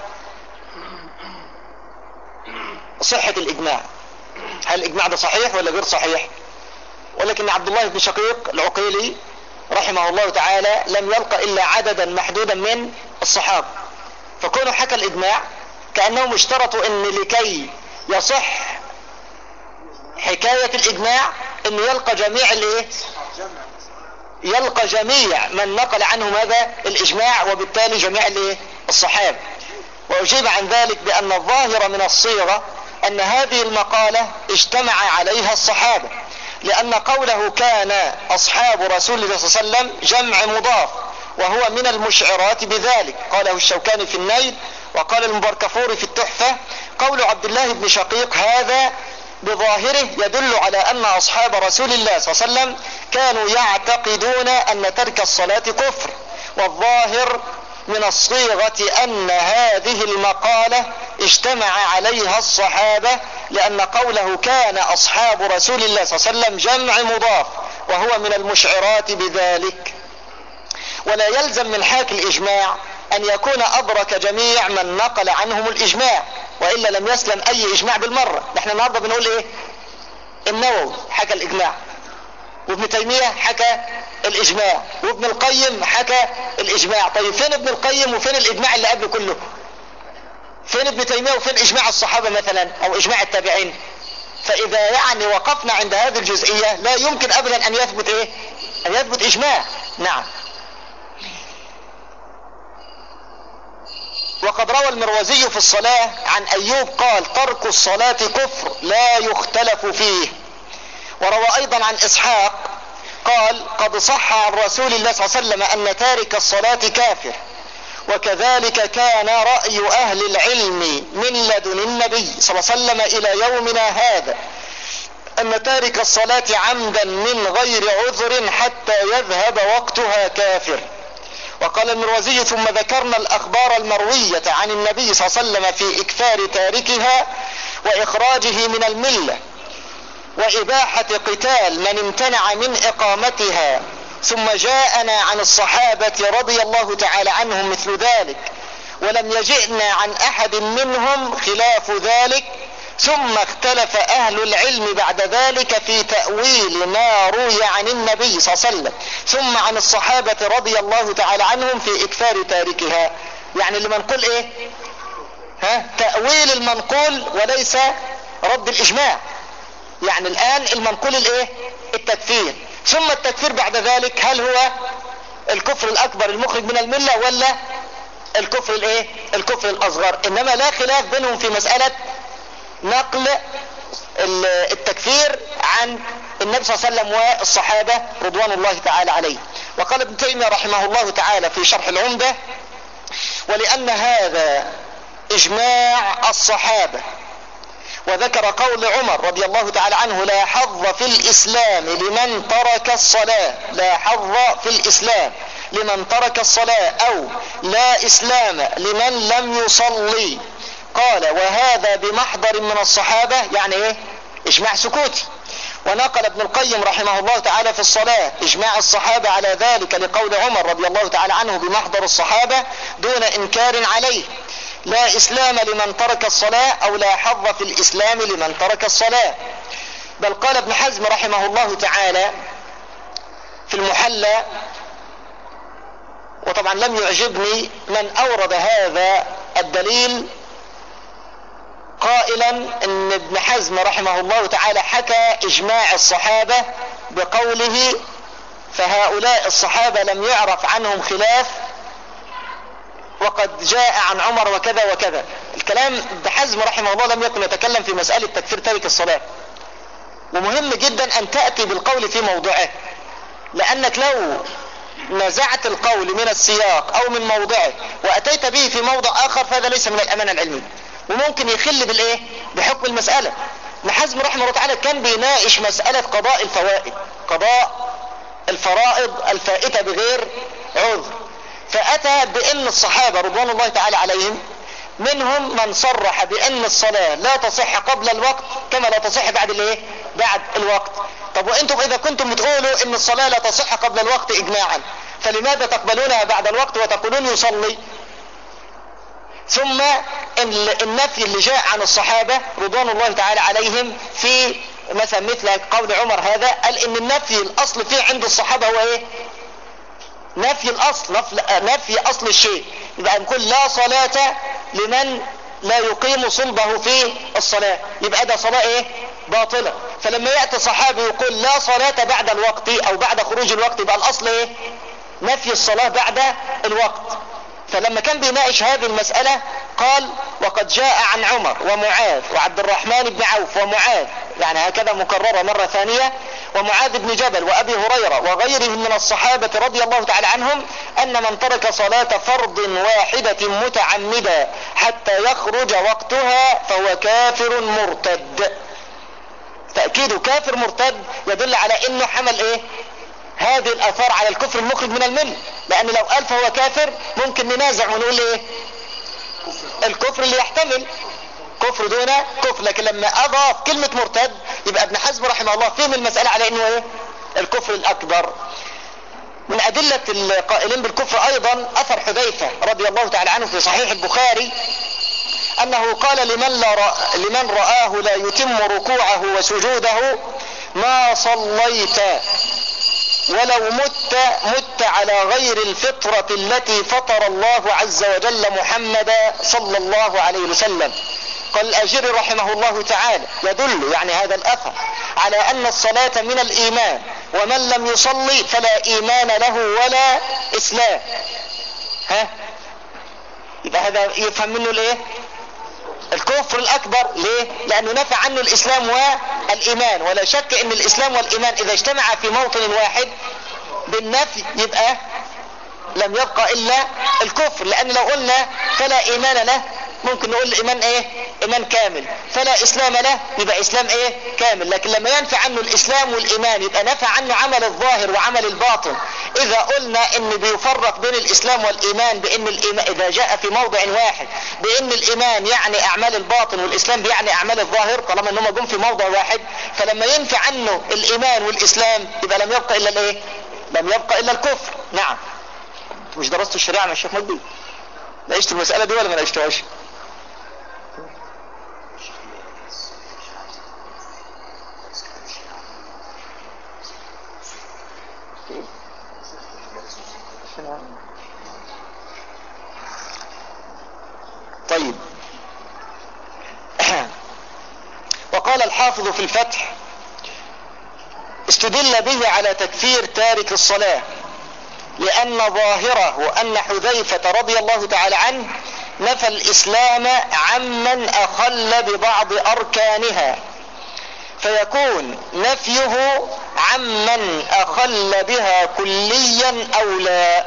صحة الإجماع. هل الإجماع ده صحيح ولا غير صحيح؟ ولكن عبد الله بن شقيق العقيلي رحمه الله تعالى لم يلقى إلا عددا محدودا من الصحابة، فكونوا حكى الإجماع كأنهم اشترطوا أن لكي يصح حكاية الإجماع أن يلقى جميع الايه يلقى جميع من نقل عنه ماذا الإجماع، وبالتالي جميع الايه الصحابة. وأجيب عن ذلك بأن الظاهر من الصيغة أن هذه المقالة اجتمع عليها الصحابة، لأن قوله كان أصحاب رسول الله صلى الله عليه وسلم جمع مضاف، وهو من المشعرات بذلك، قاله الشوكاني في النيل، وقال المبركفوري في التحفة. قول عبد الله بن شقيق هذا بظاهره يدل على أن أصحاب رسول الله صلى الله عليه وسلم كانوا يعتقدون أن ترك الصلاة كفر، والظاهر من الصيغة أن هذه المقالة اجتمع عليها الصحابة، لأن قوله كان أصحاب رسول الله صلى الله عليه وسلم جمع مضاف، وهو من المشعرات بذلك. ولا يلزم من حاكي الإجماع أن يكون أدرك جميع من نقل عنهم الإجماع، وإلا لم يسلم أي إجماع بالمرة. نحن النهاردة بنقول إيه؟ النووي حكى الإجماع، وابن تيمية حكى الإجماع، وابن القيم حكى الإجماع. طيب فين ابن القيم وفين الإجماع اللي قبله كله؟ فين ابن تيمية وفين إجماع الصحابة مثلا أو إجماع التابعين؟ فإذا يعني وقفنا عند هذه الجزئية لا يمكن أبدا أن يثبت إيه؟ أن يثبت إجماع. نعم. وقد روى المروزي في الصلاة عن أيوب قال ترك الصلاة كفر لا يختلف فيه. وروى أيضا عن إسحاق قال قد صح عن رسول الله صلى الله عليه وسلم أن تارك الصلاة كافر، وكذلك كان رأي أهل العلم من لدن النبي صلى الله عليه وسلم إلى يومنا هذا، أن تارك الصلاة عمدا من غير عذر حتى يذهب وقتها كافر. وقال المروزي ثم ذكرنا الأخبار المروية عن النبي صلى الله عليه وسلم في إكثار تاركها وإخراجه من الملة وإباحة قتال من امتنع من إقامتها، ثم جاءنا عن الصحابة رضي الله تعالى عنهم مثل ذلك، ولم يجئنا عن أحد منهم خلاف ذلك، ثم اختلف أهل العلم بعد ذلك في تأويل ما روي عن النبي صلى الله عليه وسلم ثم عن الصحابة رضي الله تعالى عنهم في إكثار تاركها. يعني اللي منقول إيه؟ ها؟ تأويل المنقول وليس رد الإجماع. يعني الآن المنقول الإيه؟ التكفير، ثم التكفير بعد ذلك هل هو الكفر الأكبر المخرج من الملة ولا الكفر الإيه؟ الكفر الأصغر. إنما لا خلاف بينهم في مسألة نقل التكفير عن النبي صلى الله عليه وسلم والصحابة رضوان الله تعالى عليه. وقال ابن تيمية رحمه الله تعالى في شرح العمدة ولأن هذا إجماع الصحابة، وذكر قول عمر رضي الله تعالى عنه لا حظ في الإسلام لمن ترك الصلاة، لا حظ في الإسلام لمن ترك الصلاة، أو لا إسلام لمن لم يصلي. قال وهذا بمحضر من الصحابة، يعني ايه؟ اجماع سكوتي. ونقل ابن القيم رحمه الله تعالى في الصلاة اجماع الصحابة على ذلك لقول عمر رضي الله تعالى عنه بمحضر الصحابة دون انكار عليه، لا اسلام لمن ترك الصلاة او لا حظ في الاسلام لمن ترك الصلاة. بل قال ابن حزم رحمه الله تعالى في المحلى، وطبعا لم يعجبني من اورد هذا الدليل قائلا ان ابن حزم رحمه الله تعالى حكى اجماع الصحابة بقوله فهؤلاء الصحابة لم يعرف عنهم خلاف وقد جاء عن عمر وكذا وكذا. الكلام ابن حزم رحمه الله لم يكن يتكلم في مسألة تكفير تارك الصلاة، ومهم جدا ان تأتي بالقول في موضعه، لانك لو نزعت القول من السياق او من موضعه واتيت به في موضع اخر فهذا ليس من الامانة العلمية، وممكن يخل بالايه؟ بحكم المسألة. ابن حزم رحمه الله تعالى كان بيناقش مسألة قضاء الفوائد، قضاء الفرائض الفائتة بغير عذر، فأتى بأن الصحابة رضوان الله تعالى عليهم منهم من صرح بأن الصلاة لا تصح قبل الوقت كما لا تصح بعد الايه؟ بعد الوقت. طب وانتم اذا كنتم بتقولوا ان الصلاة لا تصح قبل الوقت اجماعا، فلماذا تقبلونها بعد الوقت وتقولون يصلي؟ ثم النفي اللي جاء عن الصحابة رضوان الله تعالى عليهم في مثلا مثل قول عمر هذا، قال ان النفي الاصل فيه عند الصحابة هو ايه؟ نفي الاصل، نفي اصل الشيء. يبقى نقول لا صلاة لمن لا يقيم صلبه في الصلاة، يبقى ده صلاة ايه؟ باطلة. فلما يأتي صحابي يقول لا صلاة بعد الوقت او بعد خروج الوقت، يبقى الاصل ايه؟ نفي الصلاة بعد الوقت. فلما كان بيناقش هذه المسألة قال وقد جاء عن عمر ومعاذ وعبد الرحمن بن عوف ومعاذ، يعني هكذا مكررة مرة ثانية، ومعاذ بن جبل وأبي هريرة وغيرهم من الصحابة رضي الله تعالى عنهم أن من ترك صلاة فرض واحدة متعمدا حتى يخرج وقتها فهو كافر مرتد. تأكيد كافر مرتد يدل على انه حمل ايه؟ هذه الاثار على الكفر المخرج من المله، لان لو قال فهو كافر ممكن ننازع ونقول ايه؟ الكفر اللي يحتمل كفر دون كفر، لكن لما اضاف كلمة مرتد يبقى ابن حزم رحمه الله فهم المسألة على انه ايه؟ الكفر الاكبر. من ادلة القائلين بالكفر ايضا اثر حذيفة رضي الله تعالى عنه في صحيح البخاري انه قال لمن, لا رأ... لمن رآه لا يتم ركوعه وسجوده ما صليت ولو مت مت على غير الفطرة التي فطر الله عز وجل محمدا صلى الله عليه وسلم. قال الأجري رحمه الله تعالى يدل يعني هذا الأثر على أن الصلاة من الإيمان، ومن لم يصلي فلا إيمان له ولا إسلام. ها؟ يبقى هذا يفهم منه ليه؟ الكفر الأكبر. ليه؟ لأنه نفى عنه الإسلام والإيمان، ولا شك أن الإسلام والإيمان إذا اجتمع في موطن واحد بالنفي يبقى لم يبقى إلا الكفر. لأن لو قلنا فلا إيمان له ممكن نقول الإيمان إيه؟ إيمان كامل. فلا إسلام له يبقى إسلام إيه؟ كامل. لكن لما ينفع عنه الإسلام والإيمان يبقى نفع عنه عمل الظاهر وعمل الباطن. إذا قلنا إن بيفرق بين الإسلام والإيمان بإن الإيمان إذا جاء في موضع واحد بإن الإيمان يعني أعمال الباطن والإسلام يعني أعمال الظاهر، طالما إنهم جم في موضع واحد، فلما ينفع عنه الإيمان والإسلام يبقى لم يبقى إلا الإيه؟ لم يبقى إلا الكفر. نعم. مش درست الشريعة مع الشيخ مجدي؟ ناقشت المسألة دي ولا ما ناقشتهاش؟ طيب. وقال الحافظ في الفتح استدل به على تكفير تارك الصلاة لأن ظاهره أن حذيفة رضي الله تعالى عنه نفى الإسلام عمن أخل ببعض أركانها، فيكون نفيه عمن أخل بها كليا أو لا.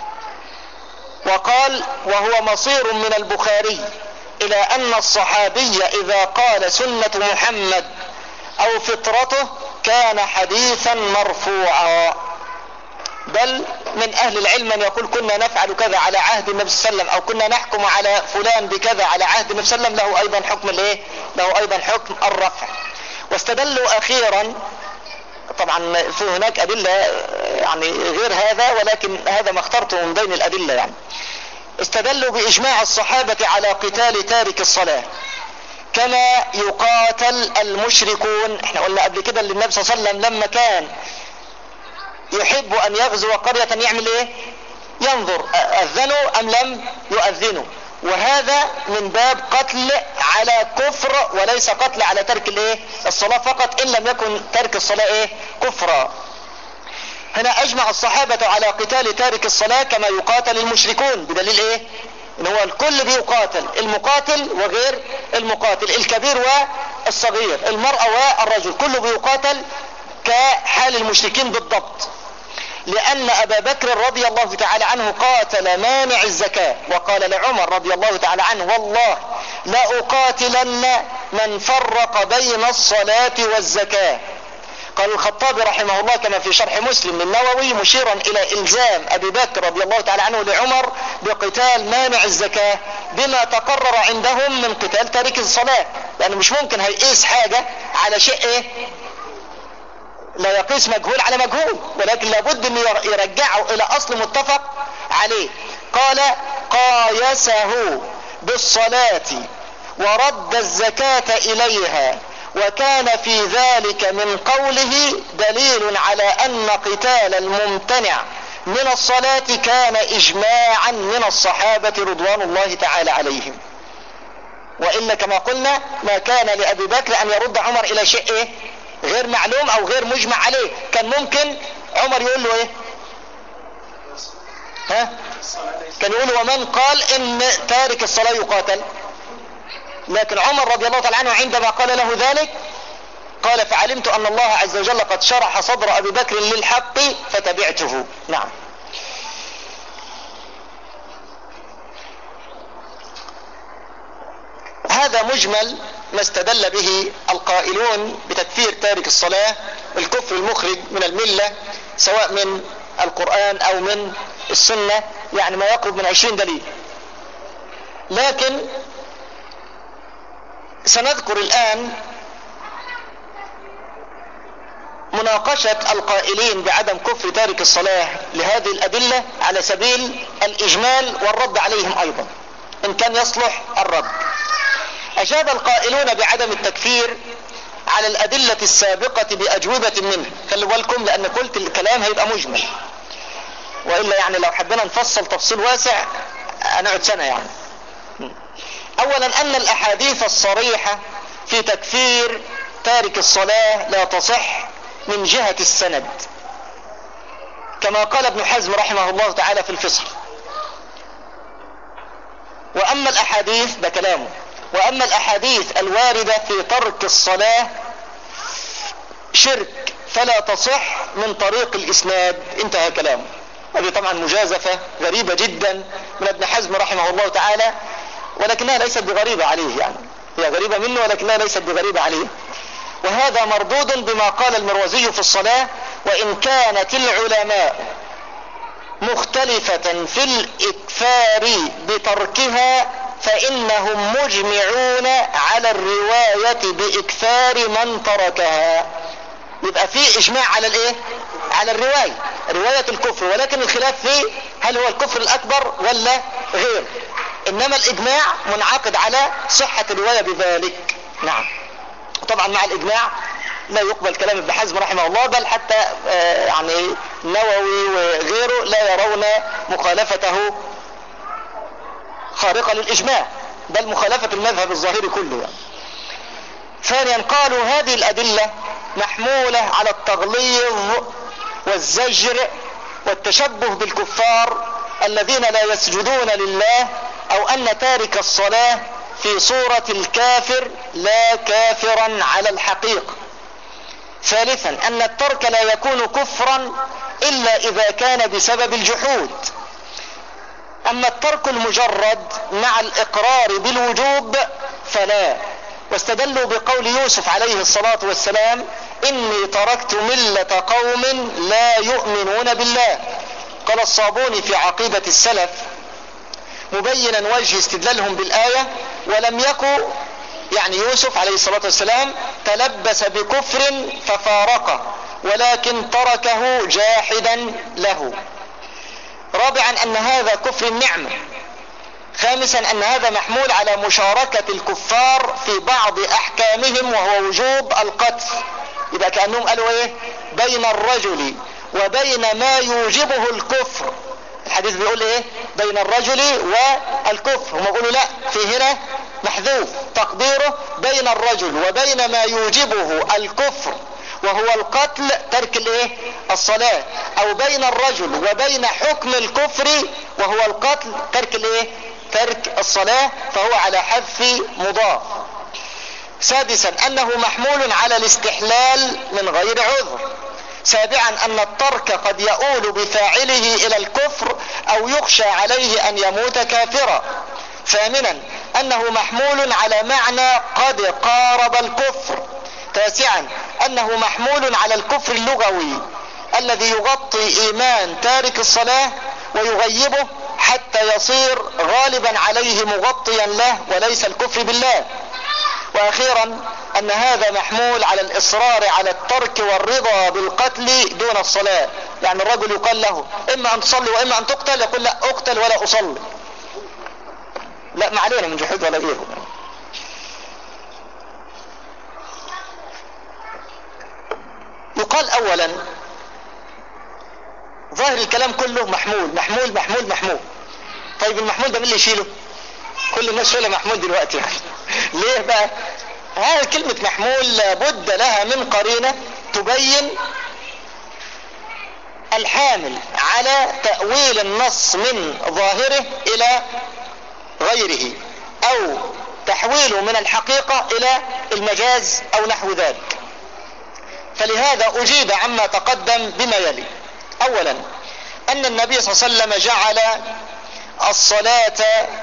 وقال وهو مصير من البخاري إلى أن الصحابي إذا قال سنة محمد أو فطرته كان حديثا مرفوعا، بل من أهل العلم من يقول كنا نفعل كذا على عهد النبي صلى الله عليه وسلم، أو كنا نحكم على فلان بكذا على عهد النبي صلى الله عليه وسلم، له أيضا حكم الإيه؟ له أيضا حكم الرفع. واستدلوا أخيرا، طبعا في هناك أدلة يعني غير هذا ولكن هذا ما اخترته من بين الأدلة، يعني استدلوا بإجماع الصحابة على قتال تارك الصلاة كما يقاتل المشركون. احنا قلنا قبل كده اللي النبي صلى الله عليه وسلم لما كان يحب أن يغزو قرية يعمل ايه؟ ينظر أذنوا أم لم يؤذنوا، وهذا من باب قتل على كفر وليس قتل على ترك الايه؟ الصلاة فقط، إن لم يكن ترك الصلاة ايه؟ كفرا. هنا أجمع الصحابة على قتال تارك الصلاة كما يقاتل المشركون، بدليل ايه؟ ان هو الكل بيقاتل، المقاتل وغير المقاتل، الكبير والصغير، المرأة والرجل، كله بيقاتل كحال المشركين بالضبط. لأن أبا بكر رضي الله تعالى عنه قاتل مانع الزكاة، وقال لعمر رضي الله تعالى عنه والله لا أقاتلن من فرق بين الصلاة والزكاة. قال الخطابي رحمه الله كما في شرح مسلم النووي مشيرا إلى إلزام أبي بكر رضي الله تعالى عنه لعمر بقتال مانع الزكاة بما تقرر عندهم من قتال تارك الصلاة، لأنه مش ممكن هيقيس حاجة على شيء إيه؟ لا يقيس مجهول على مجهول، ولكن لابد أن يرجعه إلى أصل متفق عليه. قال قايسه بالصلاة ورد الزكاة إليها، وكان في ذلك من قوله دليل على أن قتال الممتنع من الصلاة كان إجماعا من الصحابة رضوان الله تعالى عليهم. وإلا كما قلنا ما كان لأبي بكر أن يرد عمر إلى شيء إيه؟ غير معلوم أو غير مجمع عليه. كان ممكن عمر يقول له إيه؟ ها؟ كان يقول ومن قال إن تارك الصلاة يقاتل؟ لكن عمر رضي الله تعالى عنه عندما قال له ذلك قال فعلمت أن الله عز وجل قد شرح صدر أبي بكر للحق فتبعته. نعم. هذا مجمل ما استدل به القائلون بتكفير تارك الصلاة الكفر المخرج من الملة سواء من القرآن أو من السنة، يعني ما يقرب من عشرين دليل. لكن سنذكر الآن مناقشة القائلين بعدم كفر تارك الصلاة لهذه الأدلة على سبيل الإجمال والرد عليهم أيضا إن كان يصلح الرد. أجاب القائلون بعدم التكفير على الأدلة السابقة بأجوبة منه. خلوا بالكم لأن قلت الكلام هيبقى مجمل، وإلا يعني لو حبنا نفصل تفصيل واسع هنقعد سنة يعني. أولا أن الأحاديث الصريحة في تكفير تارك الصلاة لا تصح من جهة السند كما قال ابن حزم رحمه الله تعالى في الفصل. وأما الأحاديث ده كلامه وأما الأحاديث الواردة في ترك الصلاة شرك فلا تصح من طريق الإسناد. انتهى كلامه. هذه طبعا مجازفة غريبة جدا من ابن حزم رحمه الله تعالى، ولكنها ليست بغريبة عليه، يعني هي غريبة منه ولكنها ليست بغريبة عليه. وهذا مردود بما قال المروزي في الصلاة وإن كانت العلماء مختلفة في الإكفار بتركها فإنهم مجمعون على الرواية بإكفار من تركها. يبقى في إجماع على الإيه؟ على الرواية رواية الكفر، ولكن الخلاف فيه هل هو الكفر الأكبر ولا غير. إنما الإجماع منعقد على صحة الرواية بذلك. نعم. طبعا مع الإجماع لا يقبل كلام ابن حزم رحمه الله، بل حتى آه يعني النووي وغيره لا يرون مخالفته خارقة للإجماع، بل مخالفة المذهب الظاهري كله يعني. ثانيا قالوا هذه الأدلة محمولة على التغليظ والزجر والتشبه بالكفار الذين لا يسجدون لله، أو أن تارك الصلاة في صورة الكافر لا كافرا على الحقيقة. ثالثا أن الترك لا يكون كفرا إلا إذا كان بسبب الجحود. أما الترك المجرد مع الإقرار بالوجوب فلا. واستدلوا بقول يوسف عليه الصلاة والسلام إني تركت ملة قوم لا يؤمنون بالله. قال الصابوني في عقيدة السلف مبينا وجه استدلالهم بالآية ولم يكن يعني يوسف عليه الصلاة والسلام تلبس بكفر ففارقه، ولكن تركه جاحدا له. رابعا أن هذا كفر النعمة. خامسا أن هذا محمول على مشاركة الكفار في بعض أحكامهم وهو وجوب القتل. يبقى كأنهم قالوا ايه بين الرجل وبين ما يوجبه الكفر. الحديث بيقول ايه بين الرجل والكفر، هم يقولوا لا في هنا محذوف تقديره بين الرجل وبين ما يوجبه الكفر وهو القتل ترك الايه الصلاة، او بين الرجل وبين حكم الكفر وهو القتل ترك الايه ترك الصلاة، فهو على حذف مضاف. سادسا انه محمول على الاستحلال من غير عذر. سابعا ان الترك قد يؤول بفاعله الى الكفر او يخشى عليه ان يموت كافرا. ثامنا انه محمول على معنى قد قارب الكفر. تاسعا انه محمول على الكفر اللغوي الذي يغطي ايمان تارك الصلاة ويغيبه حتى يصير غالبا عليه مغطيا له وليس الكفر بالله. واخيرا ان هذا محمول على الاصرار على الترك والرضا بالقتل دون الصلاة. يعني الرجل يقال له اما ان تصلي واما ان تقتل، يقول لا اقتل ولا اصلي. لا ما علينا من جحود ولا غيره. يقال اولا ظاهر الكلام كله محمول محمول محمول محمول. طيب المحمول ده مين اللي يشيله؟ كل الناس شايله محمول دلوقتي يعني. ليه بقى؟ هذه كلمة محمول لابد لها من قرينة تبين الحامل على تأويل النص من ظاهره إلى غيره، أو تحويله من الحقيقة إلى المجاز أو نحو ذلك. فلهذا أجيب عما تقدم بما يلي. أولا، أن النبي صلى الله عليه وسلم جعل الصلاة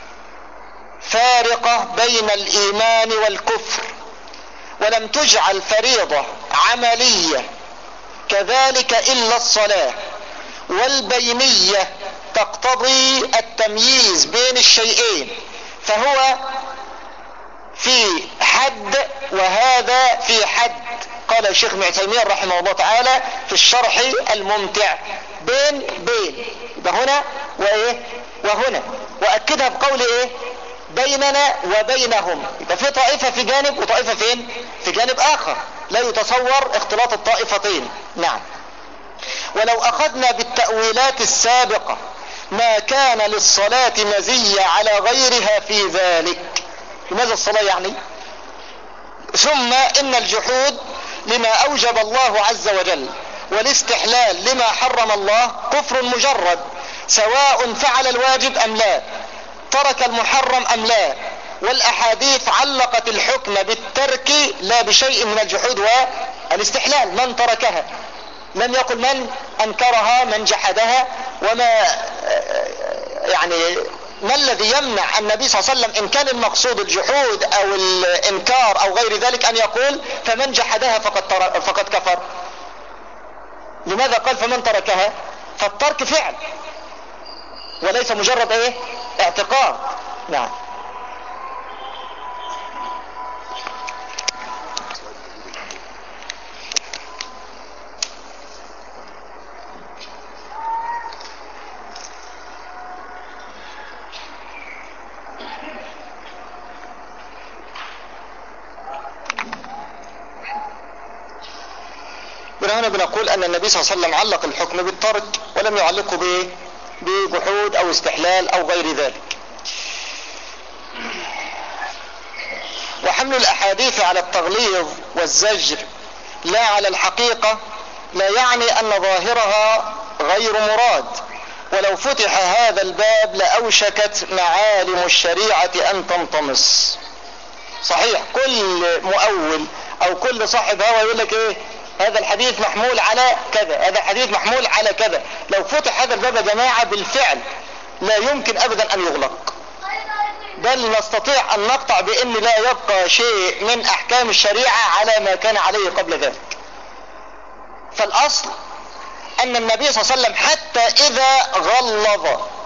فارقة بين الإيمان والكفر، ولم تجعل فريضة عملية كذلك إلا الصلاة، والبينية تقتضي التمييز بين الشيئين، فهو في حد وهذا في حد. قال الشيخ ابن تيمية رحمه الله تعالى في الشرح الممتع: بين بين، يبقى هنا وايه وهنا، واكدها بقول ايه؟ بيننا وبينهم. يبقى في طائفة في جانب وطائفة فين؟ في جانب اخر، لا يتصور اختلاط الطائفتين. نعم. ولو اخذنا بالتأويلات السابقة ما كان للصلاة مزية على غيرها في ذلك. لماذا الصلاة يعني؟ ثم ان الجحود لما اوجب الله عز وجل والاستحلال لما حرم الله كفر مجرد، سواء فعل الواجب ام لا، ترك المحرم ام لا. والاحاديث علقت الحكم بالترك لا بشيء من الجحود والاستحلال. من تركها، لم يقل من انكرها من جحدها. وما يعني ما الذي يمنع النبي صلى الله عليه وسلم ان كان المقصود الجحود او الانكار او غير ذلك ان يقول فمن جحدها فقد, فقد كفر؟ لماذا قال فمن تركها؟ فالترك فعل وليس مجرد ايه؟ اعتقاد. نعم. هنا بنقول ان النبي صلى الله عليه وسلم علق الحكم بالترك ولم يعلقه بايه؟ بجحود او استحلال او غير ذلك. وحمل الاحاديث على التغليظ والزجر لا على الحقيقة لا يعني ان ظاهرها غير مراد، ولو فتح هذا الباب لاوشكت معالم الشريعة ان تنطمس. صحيح كل مؤول او كل صاحب هوى يقول لك ايه؟ هذا الحديث محمول على كذا، هذا الحديث محمول على كذا. لو فتح هذا الباب يا جماعة بالفعل لا يمكن ابدا ان يغلق، بل نستطيع ان نقطع بان لا يبقى شيء من احكام الشريعة على ما كان عليه قبل ذلك. فالاصل ان النبي صلى الله عليه وسلم حتى اذا غلظ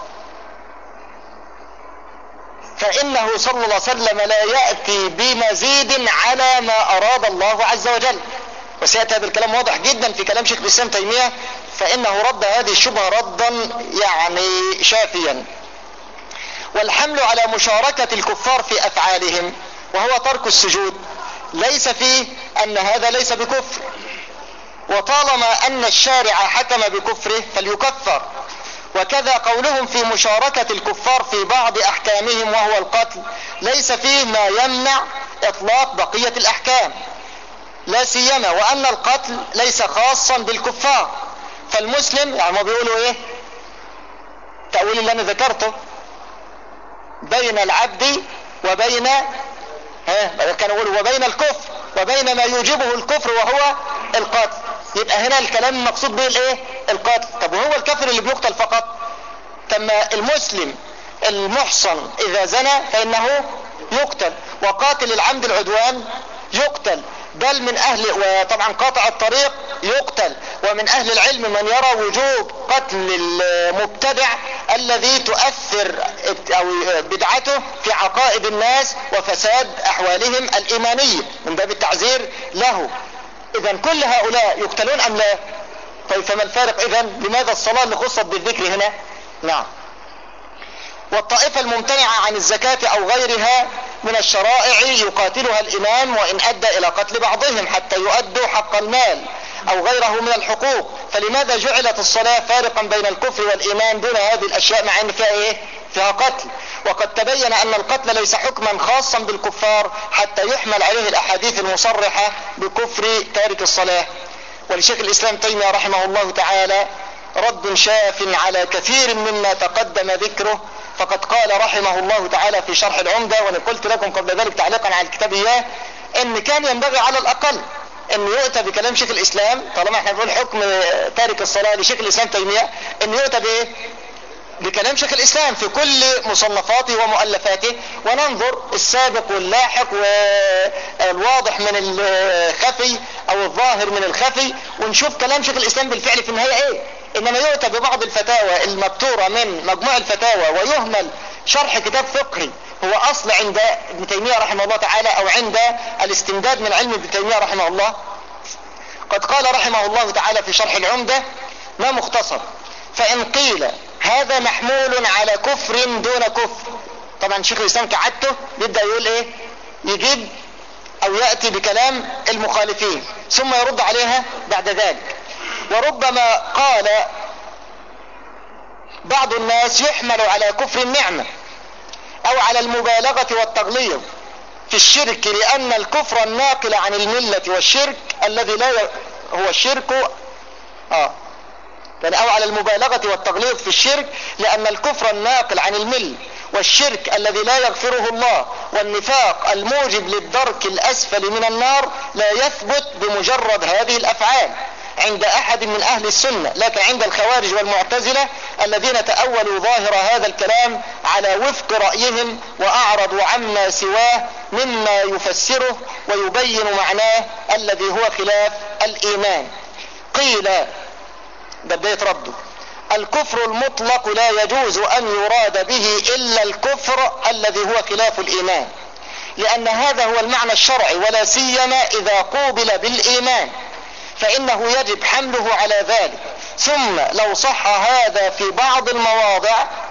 فانه صلى الله عليه وسلم لا يأتي بمزيد على ما اراد الله عز وجل. وسيأتي هذا الكلام واضح جدا في كلام شيخ الاسلام تيمية، فانه رد هذه الشبهة ردا يعني شافيا. والحمل على مشاركة الكفار في افعالهم وهو ترك السجود ليس فيه ان هذا ليس بكفر، وطالما ان الشارع حكم بكفره فليكفر. وكذا قولهم في مشاركة الكفار في بعض احكامهم وهو القتل ليس فيه ما يمنع اطلاق بقية الاحكام، لا سيما وان القتل ليس خاصا بالكفار. فالمسلم يعني ما بيقولوا ايه؟ تأويل اللي انا ذكرته بين العبد وبين ها كانوا يقولوا وبين الكفر وبين ما يوجبه الكفر وهو القتل. يبقى هنا الكلام المقصود به الايه؟ القتل. طب وهو الكافر اللي بيقتل فقط؟ كما المسلم المحصن اذا زنى فانه يقتل، وقاتل العمد العدوان يقتل، بل من اهل وطبعا قاطع الطريق يقتل. ومن اهل العلم من يرى وجوب قتل المبتدع الذي تؤثر او بدعته في عقائد الناس وفساد احوالهم الايمانية من باب التعزير له. اذا كل هؤلاء يقتلون ام لا؟ طيب فما الفارق اذا؟ لماذا الصلاة اللي خصت بالذكر هنا؟ نعم. والطائفة الممتنعة عن الزكاة او غيرها من الشرائع يقاتلها الامام وان ادى الى قتل بعضهم حتى يؤدوا حق المال، أو غيره من الحقوق. فلماذا جعلت الصلاة فارقا بين الكفر والإيمان دون هذه الأشياء مع أن فيها إيه؟ فيها قتل. وقد تبين أن القتل ليس حكما خاصا بالكفار حتى يحمل عليه الأحاديث المصرحة بكفر تارك الصلاة. ولشيخ الإسلام تيمية رحمه الله تعالى رد شاف على كثير مما تقدم ذكره، فقد قال رحمه الله تعالى في شرح العمدة، وانا قلت لكم قبل ذلك تعليقا على الكتاب اياه، ان كان ينبغي على الاقل ان يؤتى بكلام شيخ الاسلام، طالما احنا بنقول حكم تارك الصلاة لشيخ الاسلام تيمية، ان يؤتى بايه؟ بكلام شيخ الاسلام في كل مصنفاته ومؤلفاته، وننظر السابق واللاحق والواضح من الخفي او الظاهر من الخفي، ونشوف كلام شيخ الاسلام بالفعل في النهاية ايه. انما يؤتى ببعض الفتاوى المبتورة من مجموع الفتاوى ويهمل شرح كتاب فقهي هو اصل عند ابن تيمية رحمه الله تعالى، او عند الاستمداد من علم ابن تيمية رحمه الله. قد قال رحمه الله تعالى في شرح العمدة ما مختصر: فإن قيل هذا محمول على كفر دون كفر. طبعا شيخ الإسلام كعادته بيبدأ يقول ايه؟ يجيب او يأتي بكلام المخالفين ثم يرد عليها بعد ذلك. وربما قال بعض الناس يحمل على كفر النعمة او على المبالغة والتغليظ في الشرك، لأن الكفر الناقل عن الملة والشرك الذي لا ي... هو الشرك اه او على المبالغة والتغليظ في الشرك، لأن الكفر الناقل عن المل والشرك الذي لا يغفره الله والنفاق الموجب للدرك الأسفل من النار لا يثبت بمجرد هذه الأفعال عند أحد من أهل السنة، لكن عند الخوارج والمعتزلة الذين تأولوا ظاهر هذا الكلام على وفق رأيهم وأعرضوا عما سواه مما يفسره ويبين معناه الذي هو خلاف الإيمان. قيل، ده بداية رده: الكفر المطلق لا يجوز أن يراد به إلا الكفر الذي هو خلاف الإيمان، لأن هذا هو المعنى الشرعي، ولا سيما إذا قوبل بالإيمان فإنه يجب حمله على ذلك. ثم لو صح هذا في بعض المواضع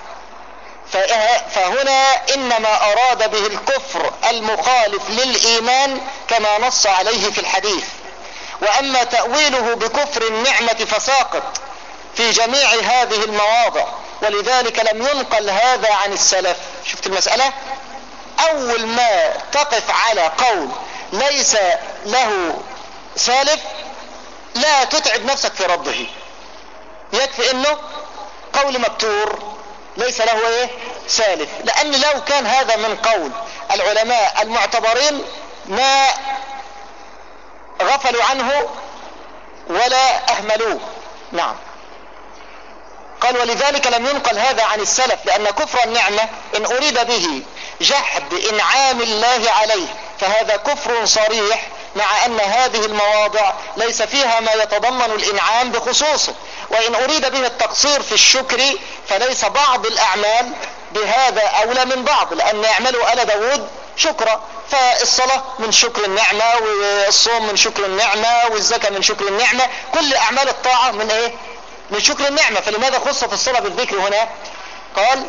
فهنا إنما أراد به الكفر المخالف للإيمان كما نص عليه في الحديث. وأما تأويله بكفر النعمة فساقط في جميع هذه المواضع، ولذلك لم ينقل هذا عن السلف. شفت المسألة؟ أول ما تقف على قول ليس له سالف لا تتعب نفسك في رده، يكفي انه قول مبتور ليس له ايه سالف، لأن لو كان هذا من قول العلماء المعتبرين ما غفلوا عنه ولا أهملوه. نعم، قال: ولذلك لم ينقل هذا عن السلف، لأن كفر النعمة إن أريد به جحد إنعام الله عليه فهذا كفر صريح، مع أن هذه المواضع ليس فيها ما يتضمن الإنعام بخصوصه. وإن أريد به التقصير في الشكر فليس بعض الأعمال بهذا أولى من بعض، لأن يعملوا آل داود شكرا، فالصلاة من شكر النعمة، والصوم من شكر النعمة، والزكاة من شكر النعمة، كل أعمال الطاعة من إيه؟ من شكر النعمة. فلماذا خصت الصلاة بالذكر هنا؟ قال: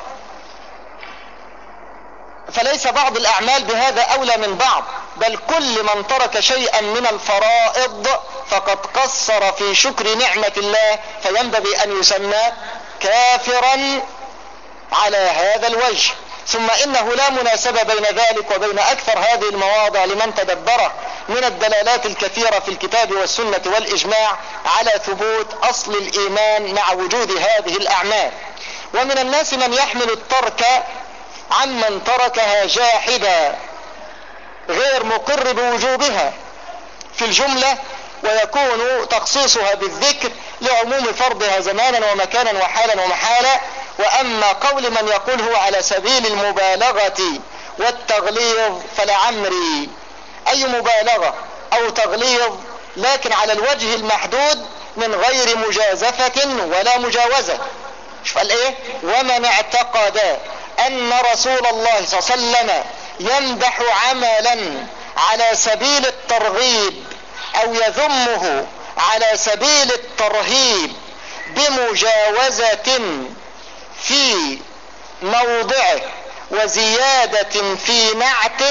فليس بعض الأعمال بهذا أولى من بعض، بل كل من ترك شيئا من الفرائض فقد قصر في شكر نعمة الله، فينبغي أن يسمى كافرا على هذا الوجه. ثم إنه لا مناسبة بين ذلك وبين أكثر هذه المواضع لمن تدبره من الدلالات الكثيرة في الكتاب والسنة والإجماع على ثبوت أصل الإيمان مع وجود هذه الأعمال. ومن الناس من يحمل الترك عمن تركها جاحدا غير مقر بوجوبها في الجملة، ويكون تخصيصها بالذكر لعموم فرضها زمانا ومكانا وحالا ومحالا. وأما قول من يقول هو على سبيل المبالغة والتغليظ فلعمري أي مبالغة أو تغليظ، لكن على الوجه المحدود من غير مجازفة ولا مجاوزة. شوف قال ايه: ومن اعتقد أن رسول الله صلى الله عليه وسلم يمدح عملا على سبيل الترغيب أو يذمه على سبيل الترهيب بمجاوزة في موضعه وزيادة في نعته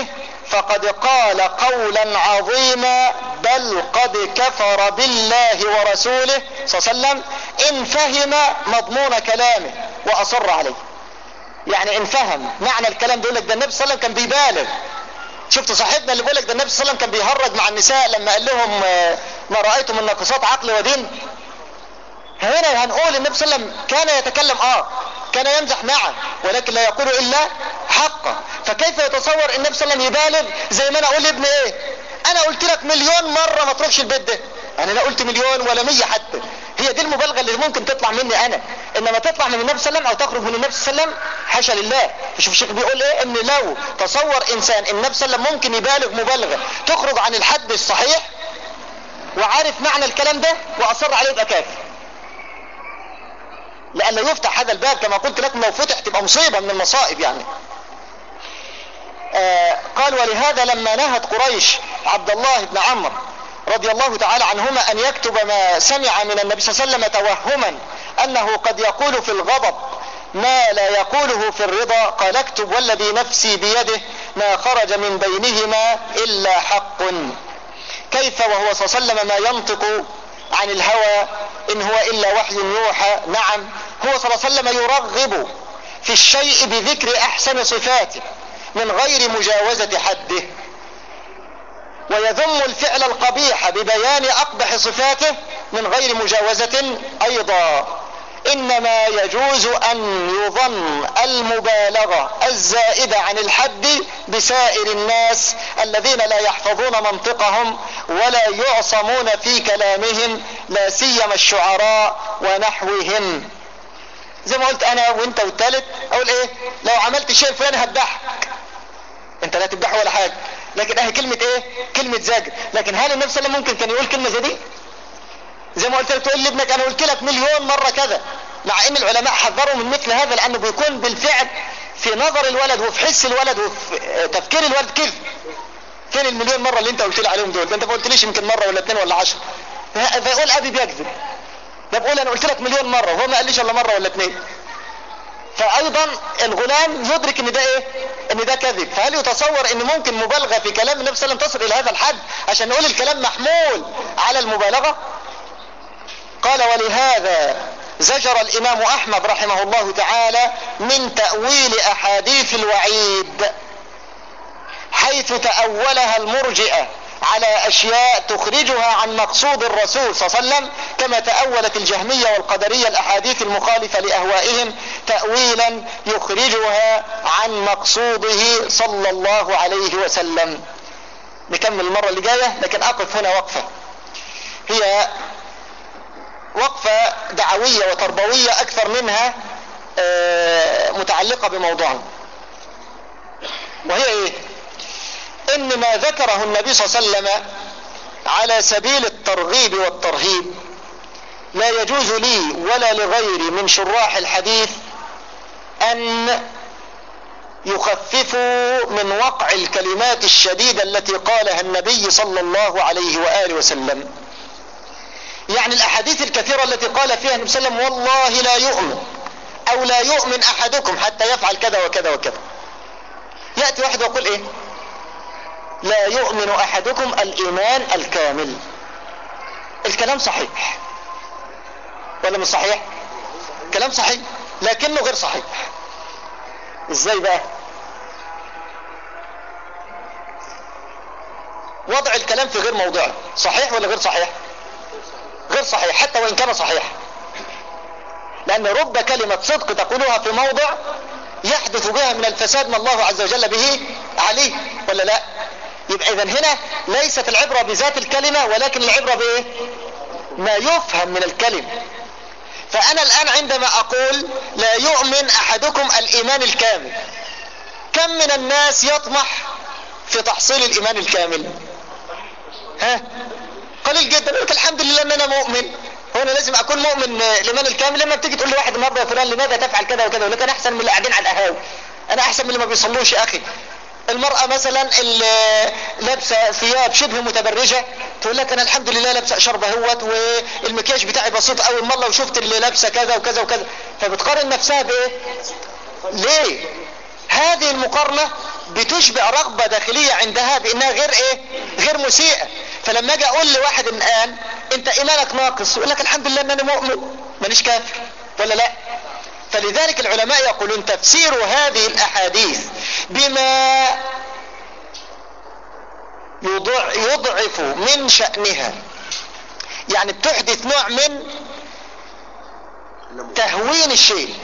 فقد قال قولا عظيما بل قد كفر بالله ورسوله صلى الله عليه وسلم ان فهم مضمون كلامه واصر عليه. يعني ان فهم معنى الكلام ده يقول لك ده النبي صلى الله عليه وسلم كان بيبالغ. شفت صاحبنا اللي بيقول لك ده النبي صلى الله عليه وسلم كان بيهرج مع النساء لما قال لهم ما رايتم من ناقصات عقل ودين؟ هنا هنقول النبي صلى الله عليه وسلم كان يتكلم اه كان يمزح معه ولكن لا يقول الا حقا. فكيف يتصور النبي صلى الله عليه وسلم يبالغ زي ما انا اقول لابني ايه انا قلت لك مليون مره ما تروحش البيت ده. يعني انا قلت مليون ولا مية حتى. هي دي المبالغه اللي ممكن تطلع مني انا، انما تطلع من النبي صلى الله عليه وسلم او تخرج من النبي صلى الله عليه وسلم حاشا لله. شوف الشيخ بيقول ايه ان لو تصور انسان النبي صلى الله عليه وسلم ممكن يبالغ مبالغه تخرج عن الحد الصحيح وعارف معنى الكلام ده واصر عليه يبقى كافر. لأن يفتح هذا الباب كما قلت لكم لو فتح تبقى مصيبة من المصائب يعني. آه قال ولهذا لما نهت قريش عبد الله بن عمرو رضي الله تعالى عنهما أن يكتب ما سمع من النبي صلى الله عليه وسلم توهما أنه قد يقول في الغضب ما لا يقوله في الرضا قال اكتب والذي نفسي بيده ما خرج من بينهما إلا حق. كيف وهو صلى الله عليه وسلم ما ينطق عن الهوى إن هو إلا وحي يوحى؟ نعم هو صلى الله عليه وسلم يرغب في الشيء بذكر أحسن صفاته من غير مجاوزة حده، ويذم الفعل القبيح ببيان أقبح صفاته من غير مجاوزة أيضا. إنما يجوز أن يظن المبالغة الزائدة عن الحد بسائر الناس الذين لا يحفظون منطقهم ولا يعصمون في كلامهم لا سيما الشعراء ونحوهم. زي ما قلت انا وانت والثالث اقول ايه لو عملت شيء فلان هتضحك، انت لا تبدح ولا حاجة، لكن اهي كلمة ايه كلمة زاجر. لكن هل النبي صلى الله عليه وسلم ممكن كان يقول كلمة زي دي؟ زي ما قلت لك تقول لابنك انا قلت لك مليون مرة كذا، مع ان العلماء حذروا من مثل هذا لانه بيكون بالفعل في نظر الولد وفي حس الولد وفي تفكير الولد كيف فين المليون مرة اللي انت قلت لي عليهم دول؟ ده انت ما قلتليش يمكن مرة ولا اتنين ولا عشر. فيقول ابي بيكذب، ده بقول انا قلت لك مليون مرة وهو ما قاليش الا مرة ولا اتنين. فايضا الغلام يدرك ان ده ايه ان ده كذب. فهل يتصور ان ممكن مبالغة في كلام النبي صلى الله عليه وسلم تصل الى هذا الحد عشان نقول الكلام محمول على المبالغة؟ قال ولهذا زجر الامام احمد رحمه الله تعالى من تأويل احاديث الوعيد حيث تأولها المرجئة على اشياء تخرجها عن مقصود الرسول صلى الله عليه وسلم، كما تأولت الجهمية والقدرية الاحاديث المخالفة لاهوائهم تأويلا يخرجها عن مقصوده صلى الله عليه وسلم. نكمل المرة اللي جاية، لكن اقف هنا وقفة هي وقفة دعوية وتربوية اكثر منها متعلقة بموضوعنا، وهي ايه؟ ان ما ذكره النبي صلى الله عليه وسلم على سبيل الترغيب والترهيب لا يجوز لي ولا لغيري من شراح الحديث ان يخففوا من وقع الكلمات الشديدة التي قالها النبي صلى الله عليه وآله وسلم. يعني الاحاديث الكثيرة التي قال فيها النبي صلى الله عليه وسلم والله لا يؤمن او لا يؤمن احدكم حتى يفعل كذا وكذا وكذا، يأتي واحد ويقول ايه لا يؤمن احدكم الايمان الكامل. الكلام صحيح ولا مش صحيح؟ كلام صحيح لكنه غير صحيح. ازاي بقى؟ وضع الكلام في غير موضعه صحيح ولا غير صحيح؟ غير صحيح حتى وان كان صحيح، لان رب كلمة صدق تقولها في موضع يحدث بها من الفساد ما الله عز وجل به عليه، ولا لا؟ يبقى اذا هنا ليست العبرة بذات الكلمة ولكن العبرة بايه؟ ما يفهم من الكلمة. فانا الان عندما اقول لا يؤمن احدكم الايمان الكامل، كم من الناس يطمح في تحصيل الايمان الكامل؟ ها قليل جدا. يقول الحمد لله ان انا مؤمن. هو انا لازم اكون مؤمن الايمان الكامل؟ لما بتيجي تقول لواحد النهارده يا فلان لماذا تفعل كذا وكذا، يقول لك انا احسن من اللي قاعدين على القهاوي، انا احسن من اللي ما بيصلوش. يا اخي المرأة مثلا اللي لابسة ثياب شبه متبرجة تقول لك انا الحمد لله لابسة شربة هوت والمكياج بتاعي بسيط قوي، والله وشفت اللي لابسة كذا وكذا وكذا، فبتقارن نفسها بايه؟ ليه؟ هذه المقارنة بتشبع رغبة داخلية عندها بانها غير ايه غير مسيئة. فلما اجي اقول لواحد الان انت ايمانك ناقص، يقول لك الحمد لله ان انا مؤمن مانيش كافر، ولا لا؟ فلذلك العلماء يقولون تفسير هذه الاحاديث بما يضعف من شأنها، يعني بتحدث نوع من تهوين الشيء،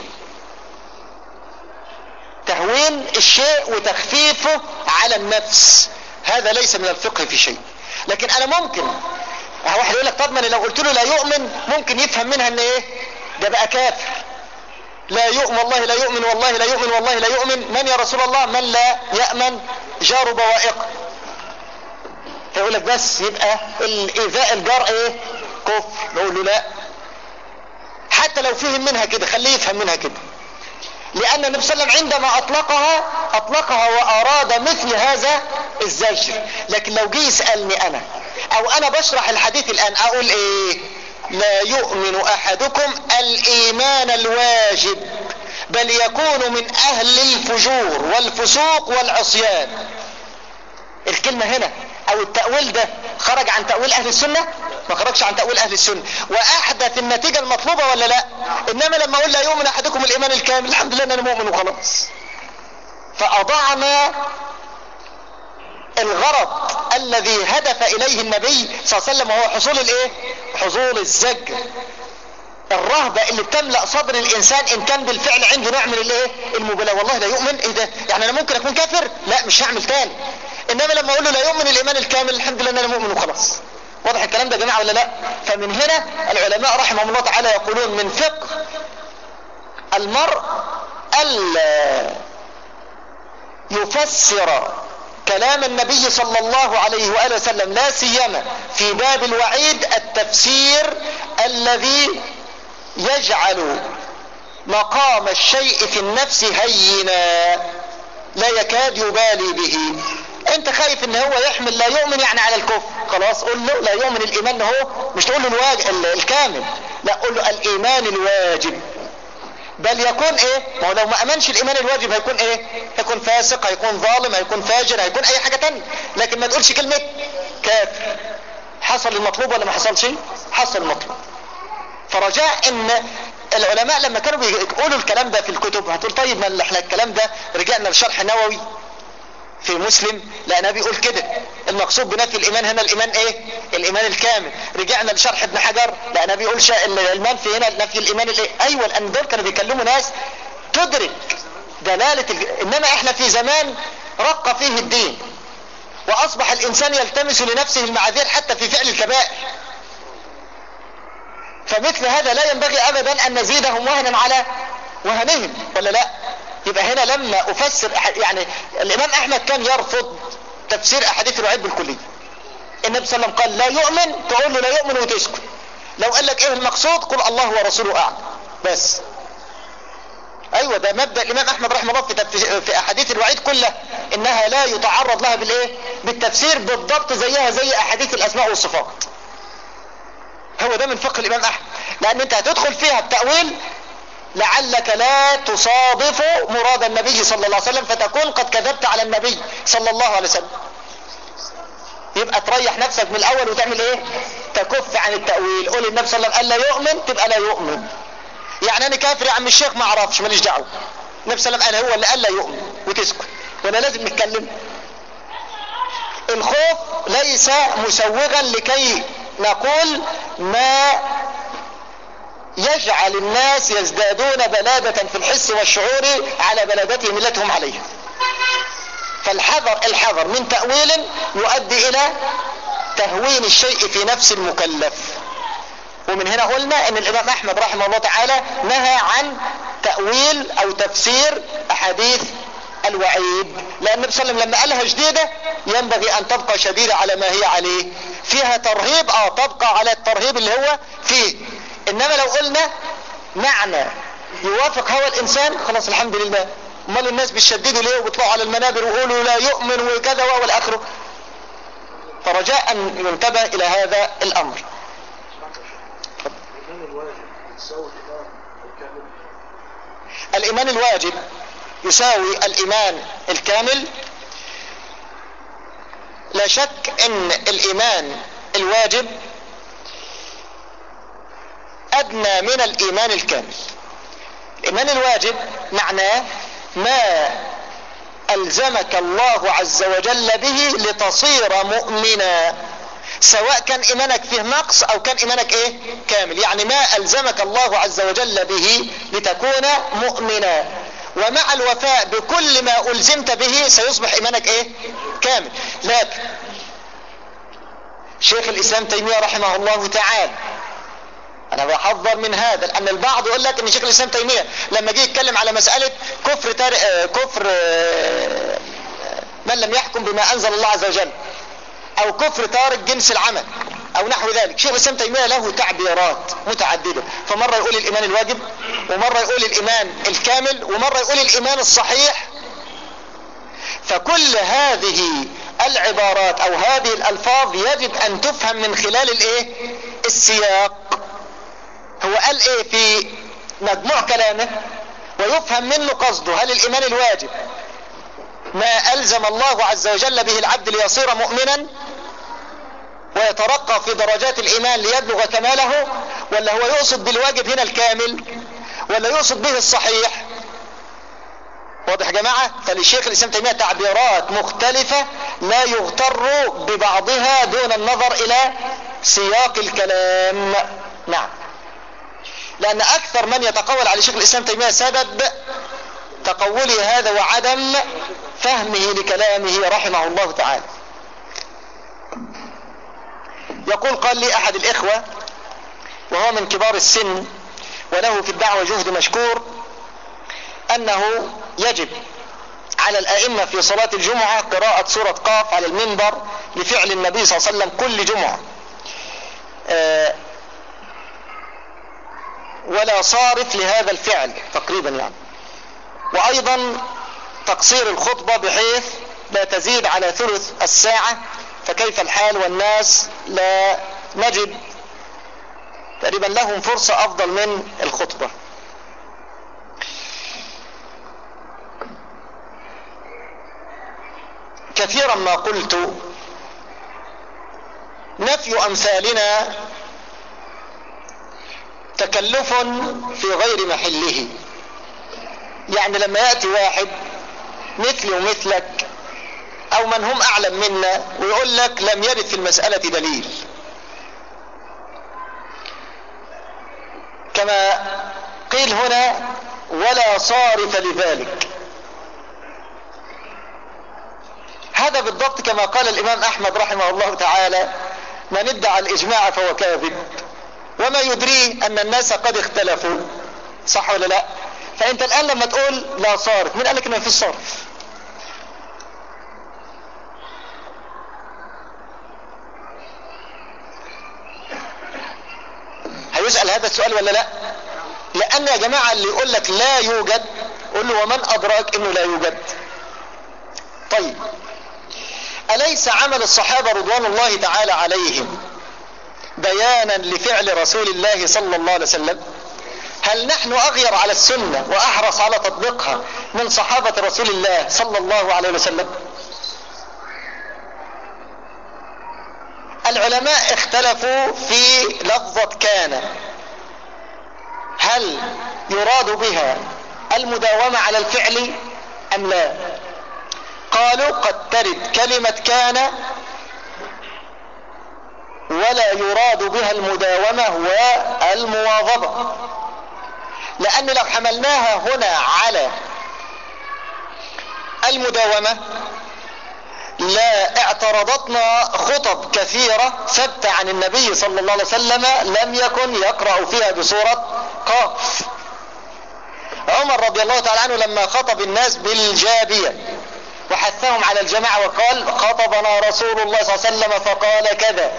تهوين الشيء وتخفيفه على النفس، هذا ليس من الفقه في شيء. لكن انا ممكن واحد يقول لك طب ما انا لو قلت له لا يؤمن ممكن يفهم منها ان ايه ده بقى كافر. لا يؤمن والله لا يؤمن والله لا يؤمن والله لا يؤمن. من يا رسول الله؟ من لا يأمن جار بوائقه. فيقول لك بس يبقى الايذاء الجار ايه كفر. نقول له لا، حتى لو فهم منها كده خليه يفهم منها كده، لان النبي صلى الله عليه وسلم عندما اطلقها اطلقها واراد مثل هذا الزجر. لكن لو جه يسألني انا او انا بشرح الحديث الان اقول ايه؟ لا يؤمن احدكم الايمان الواجب بل يكون من اهل الفجور والفسوق والعصيان. الكلمة هنا او التأويل ده خرج عن تأويل اهل السنة؟ ما خرجش عن تأويل اهل السنة، واحدث النتيجة المطلوبة ولا لا؟ انما لما اقول لا يؤمن احدكم الايمان الكامل، الحمد لله ان انا مؤمن وخلاص. فاضعنا الغرض الذي هدف اليه النبي صلى الله عليه وسلم، وهو حصول الايه؟ حصول الزجر، الرهبة اللي بتملأ صدر الانسان ان كان بالفعل عنده نوع من الايه؟ المبالاة. والله لا يؤمن، ايه ده؟ يعني انا ممكن اكون كافر؟ لا مش هعمل تاني. انما لما اقول له لا يؤمن الايمان الكامل، الحمد لله ان انا مؤمن وخلاص. واضح الكلام ده يا جماعه ولا لا؟ فمن هنا العلماء رحمهم الله تعالى يقولون من فقه المرء الا يفسر كلام النبي صلى الله عليه وآله وسلم، لا سيما في باب الوعيد، التفسير الذي يجعل مقام الشيء في النفس هينا لا يكاد يبالي به. انت خايف ان هو يحمل لا يؤمن يعني على الكفر، خلاص قول له لا يؤمن الايمان هو، مش تقول له الواجب الكامل، لا قول له الايمان الواجب. بل يكون ايه؟ ما هو لو ما امنش الايمان الواجب هيكون ايه؟ هيكون فاسق، هيكون ظالم، هيكون فاجر، هيكون اي حاجة تانية. لكن ما تقولش كلمة كافر. حصل المطلوب ولا ما حصلش؟ حصل المطلوب. فرجاء ان العلماء لما كانوا بيقولوا الكلام ده في الكتب هتقول طيب ما احنا الكلام ده رجعنا لشرح نووي في مسلم، لا بيقول كده المقصود بنفي الايمان هنا الايمان ايه؟ الايمان الكامل. رجعنا لشرح ابن حجر، لا بيقول المنفي هنا نفي الايمان الايه؟ ايوه، لان دول كانوا بيكلموا ناس تدرك دلالة الج... انما احنا في زمان رق فيه الدين، واصبح الانسان يلتمس لنفسه المعاذير حتى في فعل الكبائر. فمثل هذا لا ينبغي ابدا ان نزيدهم وهنا على وهنهم، ولا لا؟ يبقى هنا لما افسر يعني الامام احمد كان يرفض تفسير احاديث الوعيد بالكلية. النبي صلى الله عليه وسلم قال لا يؤمن، تقول له لا يؤمن وتسكت. لو قال لك ايه المقصود قل الله ورسوله اعلم بس. ايوه ده مبدأ الامام احمد رحمه الله في, في احاديث الوعيد كلها، انها لا يتعرض لها بالايه؟ بالتفسير بالضبط زيها زي احاديث الاسماء والصفات. هو ده من فقه الامام احمد، لان انت هتدخل فيها بتأويل لعلك لا تصادف مراد النبي صلى الله عليه وسلم فتكون قد كذبت على النبي صلى الله عليه وسلم. يبقى تريح نفسك من الاول وتعمل ايه؟ تكف عن التأويل. قول النبي صلى الله عليه وسلم قال لا يؤمن، تبقى لا يؤمن. يعني انا كافر يا عم الشيخ ما اعرفش ماليش دعوه، النبي صلى الله عليه وسلم قال هو اللي قال لا يؤمن وتسكت، وانا لازم نتكلم. الخوف ليس مسوغا لكي نقول ما يجعل الناس يزدادون بلادة في الحس والشعور على بلادتهم التي هم عليها. فالحذر الحذر من تأويل يؤدي الى تهوين الشيء في نفس المكلف. ومن هنا قلنا ان الامام احمد رحمه الله تعالى نهى عن تأويل او تفسير احاديث الوعيد، لان النبي صلى الله عليه وسلم لما قالها جديدة ينبغي ان تبقى شديدة على ما هي عليه. فيها ترهيب، اه تبقى على الترهيب اللي هو فيه. انما لو قلنا معنى يوافق هوى الانسان خلاص الحمد لله. امال الناس بيشددوا ليه وبيطلعوا على المنابر ويقولوا لا يؤمن وكذا والى اخره. فرجاء ان ينتبه الى هذا الامر. الإيمان الواجب يساوي الإيمان الكامل لا شك ان الايمان الواجب ادنى من الايمان الكامل. الايمان الواجب معناه ما الزمك الله عز وجل به لتصير مؤمنا، سواء كان ايمانك فيه نقص او كان ايمانك ايه كامل. يعني ما الزمك الله عز وجل به لتكون مؤمنا، ومع الوفاء بكل ما الزمت به سيصبح ايمانك ايه كامل. لكن شيخ الاسلام تيمية رحمه الله تعالى، انا بحذر من هذا، لان البعض يقول لك ان شيخ الاسلام تيمية لما جه يتكلم على مسألة كفر تار... كفر من لم يحكم بما انزل الله عز وجل، او كفر تارك جنس العمل او نحو ذلك، شيخ الاسلام تيمية له تعبيرات متعددة، فمرة يقول الايمان الواجب، ومرة يقول الايمان الكامل، ومرة يقول الايمان الصحيح. فكل هذه العبارات او هذه الالفاظ يجب ان تفهم من خلال الايه السياق. هو قال ايه في مجموع كلامه ويفهم منه قصده. هل الايمان الواجب ما الزم الله عز وجل به العبد ليصير مؤمنا ويترقى في درجات الايمان ليبلغ كماله، ولا هو يقصد بالواجب هنا الكامل، ولا يقصد به الصحيح؟ واضح يا جماعة؟ فللشيخ الاسلام تيمية تعبيرات مختلفة لا يغتر ببعضها دون النظر الى سياق الكلام. نعم، لان اكثر من يتقول على شيخ الاسلام تيمية سبب تقوله هذا وعدم فهمه لكلامه رحمه الله تعالى. يقول قال لي احد الاخوة وهو من كبار السن وله في الدعوة جهد مشكور، انه يجب على الائمة في صلاة الجمعة قراءة سورة قاف على المنبر لفعل النبي صلى الله عليه وسلم كل جمعة، آه ولا صارف لهذا الفعل تقريبا يعني. وايضا تقصير الخطبة بحيث لا تزيد على ثلث الساعة، فكيف الحال والناس لا نجد تقريبا لهم فرصة افضل من الخطبة. كثيرا ما قلت نفي امثالنا تكلف في غير محله. يعني لما يأتي واحد مثلي ومثلك او من هم اعلم منا ويقول لك لم يرد في المسألة دليل، كما قيل هنا ولا صارف لذلك، هذا بالضبط كما قال الامام احمد رحمه الله تعالى من ادعى الاجماع فهو كاذب، وما يدريه ان الناس قد اختلفوا. صح ولا لا؟ فانت الان لما تقول لا صارف، من قال لك انه في الصرف؟ هيسأل هذا السؤال ولا لا؟ لان يا جماعة اللي يقول لك لا يوجد قل له ومن ادراك انه لا يوجد؟ طيب أليس عمل الصحابة رضوان الله تعالى عليهم بيانا لفعل رسول الله صلى الله عليه وسلم؟ هل نحن أغير على السنة وأحرص على تطبيقها من صحابة رسول الله صلى الله عليه وسلم؟ العلماء اختلفوا في لفظة كان، هل يراد بها المداومة على الفعل أم لا؟ قالوا قد ترد كلمة كان ولا يراد بها المداومة والمواظبة، لأن لو حملناها هنا على المداومة لا اعترضتنا خطب كثيرة ثبت عن النبي صلى الله عليه وسلم لم يكن يقرأ فيها بسورة قاف. عمر رضي الله تعالى عنه لما خطب الناس بالجابية وحثهم على الجماعة وقال خطبنا رسول الله صلى الله عليه وسلم فقال كذا،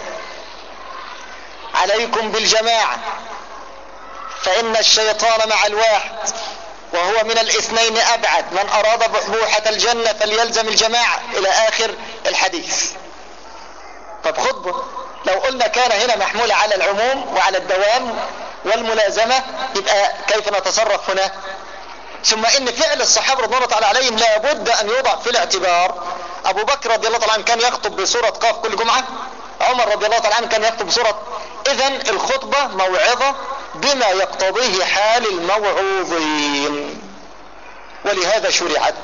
عليكم بالجماعة فإن الشيطان مع الواحد وهو من الاثنين أبعد، من أراد بوحة الجنة فليلزم الجماعة إلى آخر الحديث. طب خطبة لو قلنا كان هنا محمولة على العموم وعلى الدوام والملازمة، يبقى كيف نتصرف هنا؟ ثم إن فعل الصحابة رضوان الله تعالى عليهم لا بد أن يوضع في الاعتبار ابو بكر رضي الله تعالى عنه كان يخطب بسورة قاف كل جمعة؟ عمر رضي الله تعالى عنه كان يخطب بسورة. اذن الخطبة موعظة بما يقتضيه حال الموعوظين، ولهذا شرعت.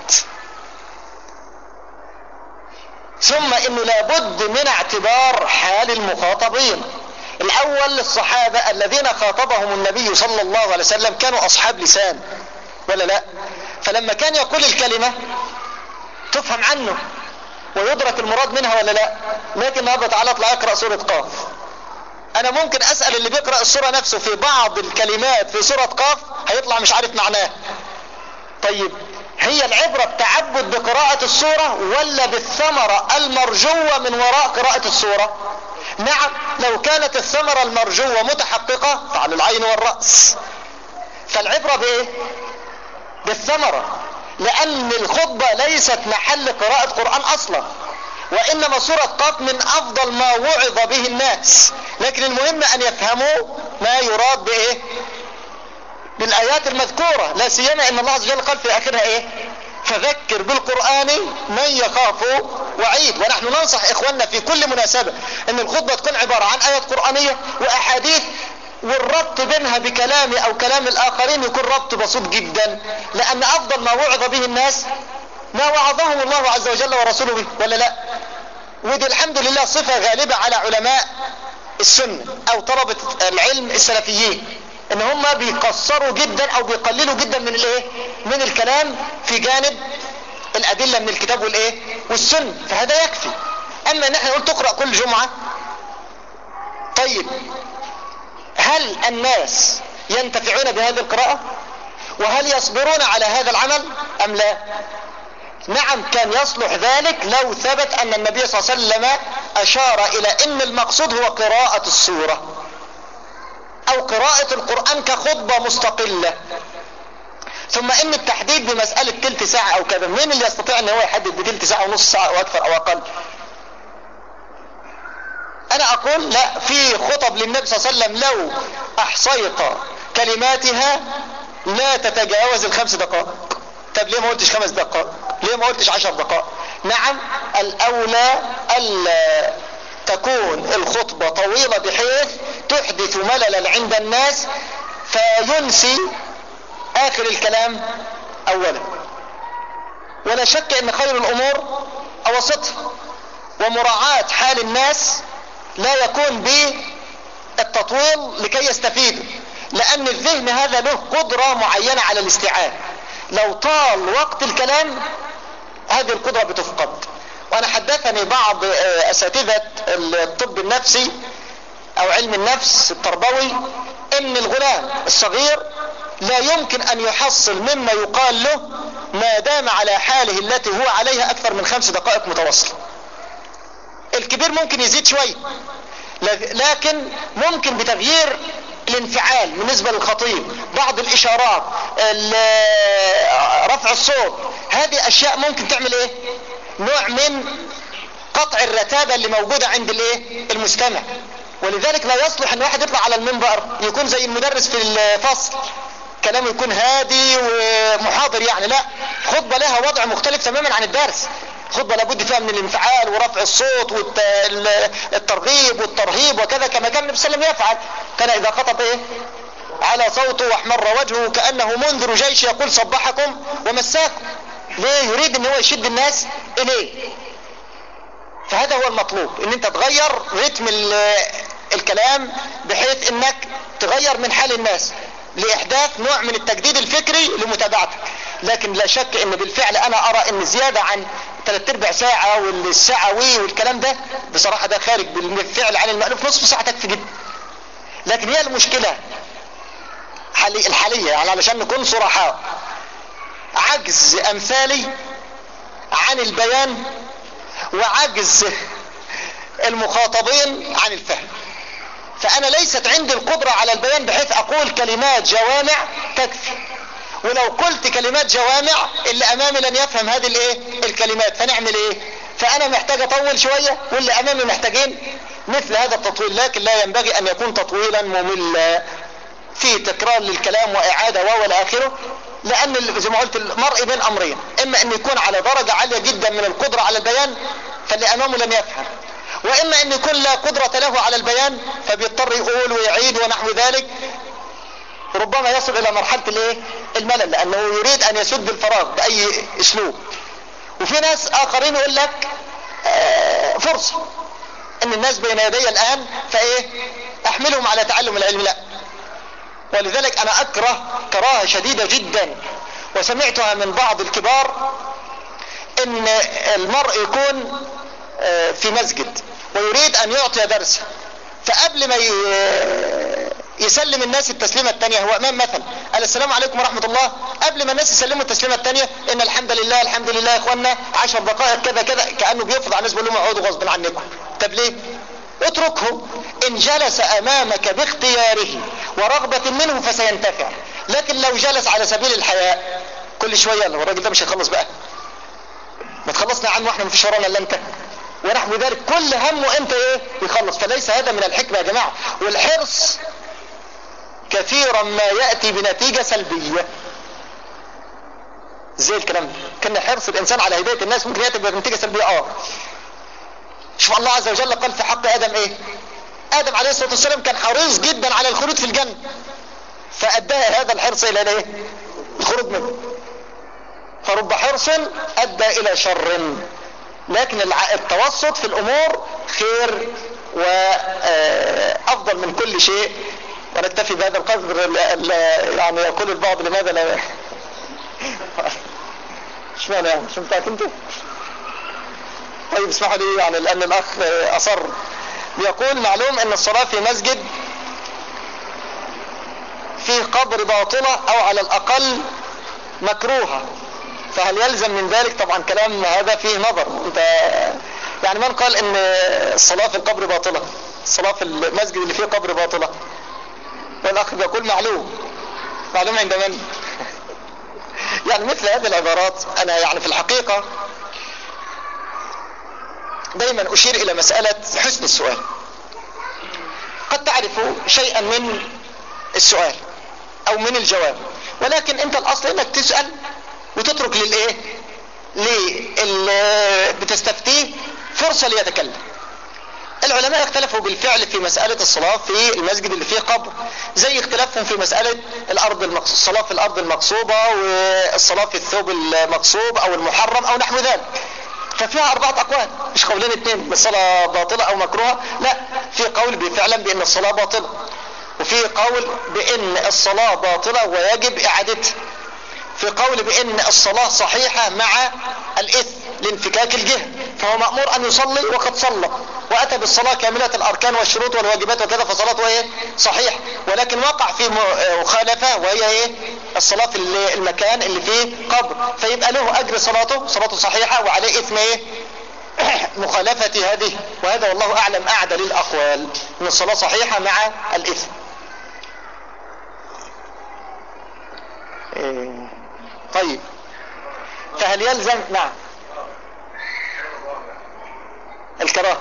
ثم انه لابد من اعتبار حال المخاطبين. الاول الصحابة الذين خاطبهم النبي صلى الله عليه وسلم كانوا اصحاب لسان ولا لا؟ فلما كان يقول الكلمة تفهم عنه ويدرك المراد منها ولا لا؟ لكن النهارده تعالى اطلع اقرأ سورة قاف، انا ممكن اسأل اللي بيقرأ السورة نفسه في بعض الكلمات في سورة قاف هيطلع مش عارف معناه. طيب هي العبرة التعبد بقراءة السورة ولا بالثمرة المرجوة من وراء قراءة السورة؟ نعم، لو كانت الثمرة المرجوة متحققة فعلى العين والرأس. فالعبرة بايه؟ بالثمرة، لان الخطبة ليست محل قراءة قرآن اصلا، وانما سورة قاف من افضل ما وعظ به الناس، لكن المهم ان يفهموا ما يراد بايه؟ بالايات المذكورة، لا سيما ان الله عز وجل قال في اخرها ايه؟ فذكر بالقرآن من يخاف وعيد. ونحن ننصح اخواننا في كل مناسبة ان الخطبة تكون عبارة عن ايات قرآنية واحاديث، والربط بينها بكلام او كلام الاخرين يكون ربط بسيط جدا، لان افضل ما وعظ به الناس ما وعظهم الله عز وجل ورسوله به، ولا لا؟ ودي الحمد لله صفة غالبة على علماء السنة او طلبة العلم السلفيين، ان هم بيقصروا جدا او بيقللوا جدا من الايه؟ من الكلام في جانب الادلة من الكتاب والايه؟ والسنة، فهذا يكفي. اما ان احنا نقول تقرأ كل جمعة، طيب هل الناس ينتفعون بهذه القراءة؟ وهل يصبرون على هذا العمل ام لا؟ نعم، كان يصلح ذلك لو ثبت ان النبي صلى الله عليه وسلم اشار الى ان المقصود هو قراءة السورة او قراءة القرآن كخطبة مستقلة. ثم ان التحديد بمسألة تلت ساعة او كذا، مين اللي يستطيع ان هو يحدد بتلت ساعة ونص ساعة او اكثر او اقل؟ انا اقول لا، في خطب للنبي صلى الله عليه وسلم لو احصيت كلماتها لا تتجاوز الخمس دقائق. طب ليه ما قلتش خمس دقائق؟ ليه ما قلتش عشر دقائق؟ نعم، الاولى الا تكون الخطبة طويلة بحيث تحدث مللا عند الناس فينسي اخر الكلام اولا. ولا شك ان خير الامور اوسطها، ومراعاة حال الناس لا يكون بالتطويل لكي يستفيدوا، لان الذهن هذا له قدرة معينة على الاستيعاب، لو طال وقت الكلام هذه القدرة بتفقد. وانا حدثني بعض اساتذة الطب النفسي او علم النفس التربوي ان الغلام الصغير لا يمكن ان يحصل مما يقال له ما دام على حاله التي هو عليها اكثر من خمس دقائق متواصلة. الكبير ممكن يزيد شوي، لكن ممكن بتغيير الانفعال بالنسبة للخطيب، بعض الاشارات، رفع الصوت، هذه اشياء ممكن تعمل ايه؟ نوع من قطع الرتابة اللي موجودة عند الايه؟ المستمع. ولذلك لا يصلح ان واحد يطلع على المنبر يكون زي المدرس في الفصل كلامه يكون هادي ومحاضر، يعني لا، خطبة لها وضع مختلف تماما عن الدرس. خطبة لابد فيها من الانفعال ورفع الصوت والترغيب والترهيب وكذا، كما كان النبي صلى الله عليه وسلم يفعل. كان اذا خطب ايه؟ على صوته واحمر وجهه كأنه منذر جيش يقول صبحكم ومساكم. ليه؟ يريد ان هو يشد الناس اليه. فهذا هو المطلوب، ان انت تغير رتم الكلام بحيث انك تغير من حال الناس لاحداث نوع من التجديد الفكري لمتابعتك. لكن لا شك ان بالفعل انا ارى ان زيادة عن ثلاث ارباع ساعة والساعة وي والكلام ده بصراحة ده خارج بالفعل عن المألوف، نصف ساعة تكفي جدا. لكن هي المشكلة الحالية، يعني علشان نكون صراحة، عجز امثالي عن البيان وعجز المخاطبين عن الفهم. فانا ليست عندي القدرة على البيان بحيث اقول كلمات جوامع تكفي، ولو قلت كلمات جوامع اللي امامي لن يفهم هذه الايه الكلمات، فنعمل ايه؟ فانا محتاج اطول شوية واللي امامي محتاجين مثل هذا التطويل. لكن لا ينبغي ان يكون تطويلا مملا في تكرار للكلام واعادة والى اخره، لان زي ما قلت المرء بين امرين، اما ان يكون على درجة عالية جدا من القدرة على البيان فاللي امامه لم يفهم، واما ان يكون لا قدرة له على البيان فبيضطر يقول ويعيد ونحو ذلك، ربما يصل الى مرحلة الايه الملل، لانه يريد ان يسد الفراغ باي اسلوب. وفي ناس اخرين يقول لك آه فرصة ان الناس بين يدي الان فايه احملهم على تعلم العلم، لا. ولذلك انا اكره كراهة شديدة جدا وسمعتها من بعض الكبار، ان المرء يكون آه في مسجد ويريد ان يعطي درس، فقبل ما يسلم الناس التسليمة التانية هو امام مثلا قال السلام عليكم ورحمة الله، قبل ما الناس يسلموا التسليمة التانية ان الحمد لله الحمد لله يا اخوانا عشر دقائق كذا كذا، كأنه بيفرض على الناس بيقول لهم اقعدوا غصب عنكم. طب ليه؟ اتركه، ان جلس امامك باختياره ورغبة منه فسينتفع، لكن لو جلس على سبيل الحياء كل شوية يلا الراجل ده مش هيخلص بقى، ما تخلصنا عنه واحنا مفيش ورانا الا انت ونحو ذلك، كل همه انت ايه يخلص. فليس هذا من الحكمة يا جماعة. والحرص كثيرا ما يأتي بنتيجة سلبية. زي الكلام ده كان حرص الانسان على هداية الناس ممكن يأتي بنتيجة سلبية. اه شوف الله عز وجل قال في حق ادم ايه، ادم عليه الصلاة والسلام كان حريص جدا على الخروج في الجنة، فأداه هذا الحرص الى ايه الخروج منه. فرب حرص ادى الى شر، لكن التوسط في الامور خير وافضل من كل شيء. ونكتفي بهذا القدر. يعني يقول البعض لماذا لا مش معنى يعني مش متاكد انتوا. طيب اسمحوا لي يعني لان الاخ اصر. يقول معلوم ان الصلاة في مسجد فيه قبر باطلة او على الاقل مكروهة، فهل يلزم من ذلك؟ طبعا كلام هذا فيه نظر. انت يعني من قال ان الصلاة في القبر باطلة؟ الصلاة في المسجد اللي فيه قبر باطلة؟ والاخ بيقول معلوم. معلوم عند من؟ يعني مثل هذه العبارات انا يعني في الحقيقة دايما اشير الى مسألة حسن السؤال. قد تعرف شيئا من السؤال او من الجواب، ولكن انت الاصل انك تسأل وتترك للايه للي بتستفتيه فرصة ليتكلم. العلماء اختلفوا بالفعل في مسألة الصلاة في المسجد اللي فيه قبر، زي اختلافهم في مسألة الارض المقصوبة، الصلاة في الارض المقصوبة والصلاة في الثوب المقصوب او المحرم او نحو ذلك. ففيها اربعة اقوال، مش قولين اتنين بالصلاة باطلة او مكروهة، لا، في قول بفعلا بان الصلاة باطلة، وفي قول بان الصلاة باطلة ويجب اعادتها، في قول بان الصلاة صحيحة مع الاثم لانفكاك الجهة، فهو مأمور ان يصلي وقد صلى واتى بالصلاة كاملة الاركان والشروط والواجبات وكذا فصلاته ايه صحيح، ولكن وقع في مخالفة وهي ايه الصلاة في المكان اللي فيه قبر، فيبقى له اجر صلاته صلاته صحيحة وعليه اثم ايه مخالفة هذه. وهذا والله اعلم اعدل الاقوال ان الصلاة صحيحة مع الاثم. إيه. طيب فهل يلزم؟ نعم الكراهة.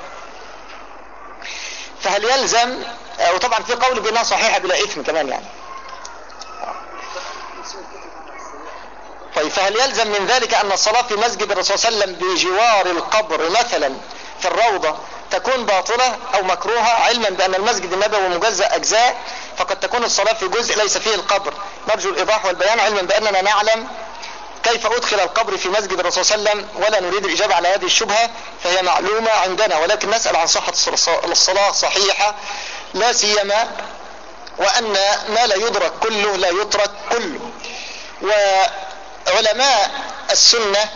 فهل يلزم؟ وطبعا في قول بانها صحيحة بلا اثم كمان يعني. طيب فهل يلزم من ذلك ان الصلاة في مسجد الرسول صلى الله عليه وسلم بجوار القبر مثلا في الروضة تكون باطلة او مكروهة، علما بان المسجد النبوي مجزأ اجزاء فقد تكون الصلاة في جزء ليس فيه القبر؟ نرجو الايضاح والبيان، علما باننا نعلم كيف ادخل القبر في مسجد الرسول صلى الله عليه وسلم ولا نريد الاجابة على هذه الشبهة، فهي معلومة عندنا، ولكن نسأل عن صحة الصلاة صحيحة، لا سيما وان ما لا يدرك كله لا يترك كله. وعلماء السنة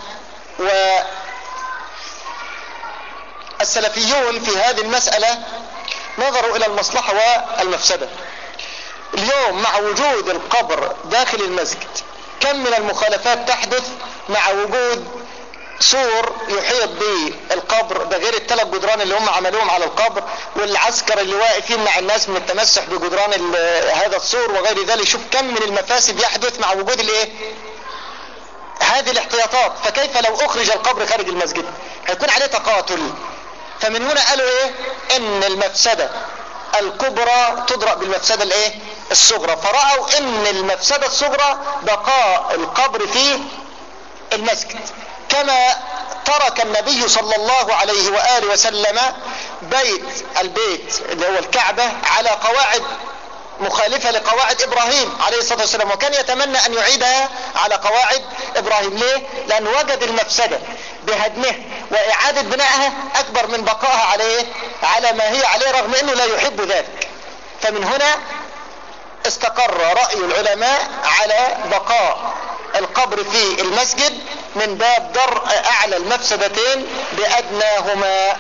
والسلفيون في هذه المسألة نظروا الى المصلحة والمفسدة. اليوم مع وجود القبر داخل المسجد كم من المخالفات تحدث مع وجود سور يحيط بالقبر، ده غير الثلاث جدران اللي هم عملوهم على القبر والعسكر اللي واقفين مع الناس من التمسح بجدران هذا السور وغير ذلك. شوف كم من المفاسد يحدث مع وجود الايه هذه الاحتياطات. فكيف لو اخرج القبر خارج المسجد؟ هيكون عليه تقاتل. فمن هنا قالوا ايه ان المفسدة الكبرى تدرأ بالمفسدة الايه الصغرى، فرأوا ان المفسدة الصغرى بقاء القبر في المسجد، كما ترك النبي صلى الله عليه وآله وسلم بيت البيت اللي هو الكعبة على قواعد مخالفة لقواعد إبراهيم عليه الصلاة والسلام، وكان يتمنى أن يعيدها على قواعد إبراهيم. ليه؟ لأن وجد المفسدة بهدمها وإعادة بنائها أكبر من بقائها عليه على ما هي عليه، رغم أنه لا يحب ذلك. فمن هنا استقر رأي العلماء على بقاء القبر في المسجد من باب درء أعلى المفسدتين بأدناهما.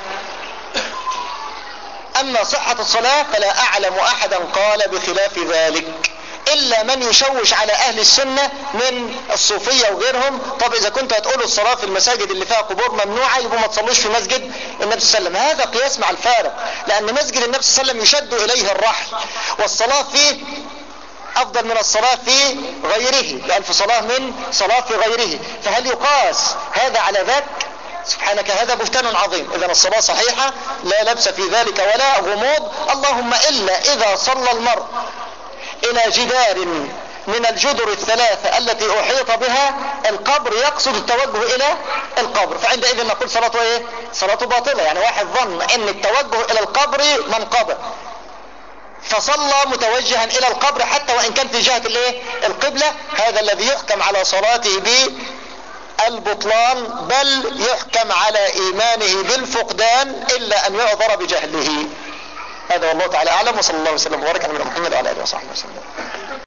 أما صحة الصلاة فلا أعلم أحدا قال بخلاف ذلك، إلا من يشوش على أهل السنة من الصوفية وغيرهم. طب إذا كنت هتقولوا الصلاة في المساجد اللي فيها قبور ممنوعة، يبقوا ما تصلوش في مسجد النبي صلى الله عليه وسلم. هذا قياس مع الفارق، لأن مسجد النبي صلى الله عليه وسلم يشد إليه الرحل، والصلاة فيه أفضل من الصلاة في غيره، بألف صلاة من صلاة في غيره. فهل يقاس هذا على ذاك؟ سبحانك، هذا بهتان عظيم. إذن الصلاة صحيحة لا لبس في ذلك ولا غموض، اللهم إلا إذا صلى المرء إلى جدار من الجدر الثلاثة التي أحيط بها القبر يقصد التوجه إلى القبر، فعندئذ نقول صلاته إيه؟ صلاته باطلة. يعني واحد ظن أن التوجه إلى القبر منقبة فصلى متوجها إلى القبر حتى وإن كان في جهة الإيه؟ القبلة، هذا الذي يحكم على صلاته بالبطلان، بل يحكم على إيمانه بالفقدان إلا أن يعذر بجهله. هذا والله تعالى أعلم، وصلى الله وسلم وبارك على محمد وعلى آله وصحبه وسلم.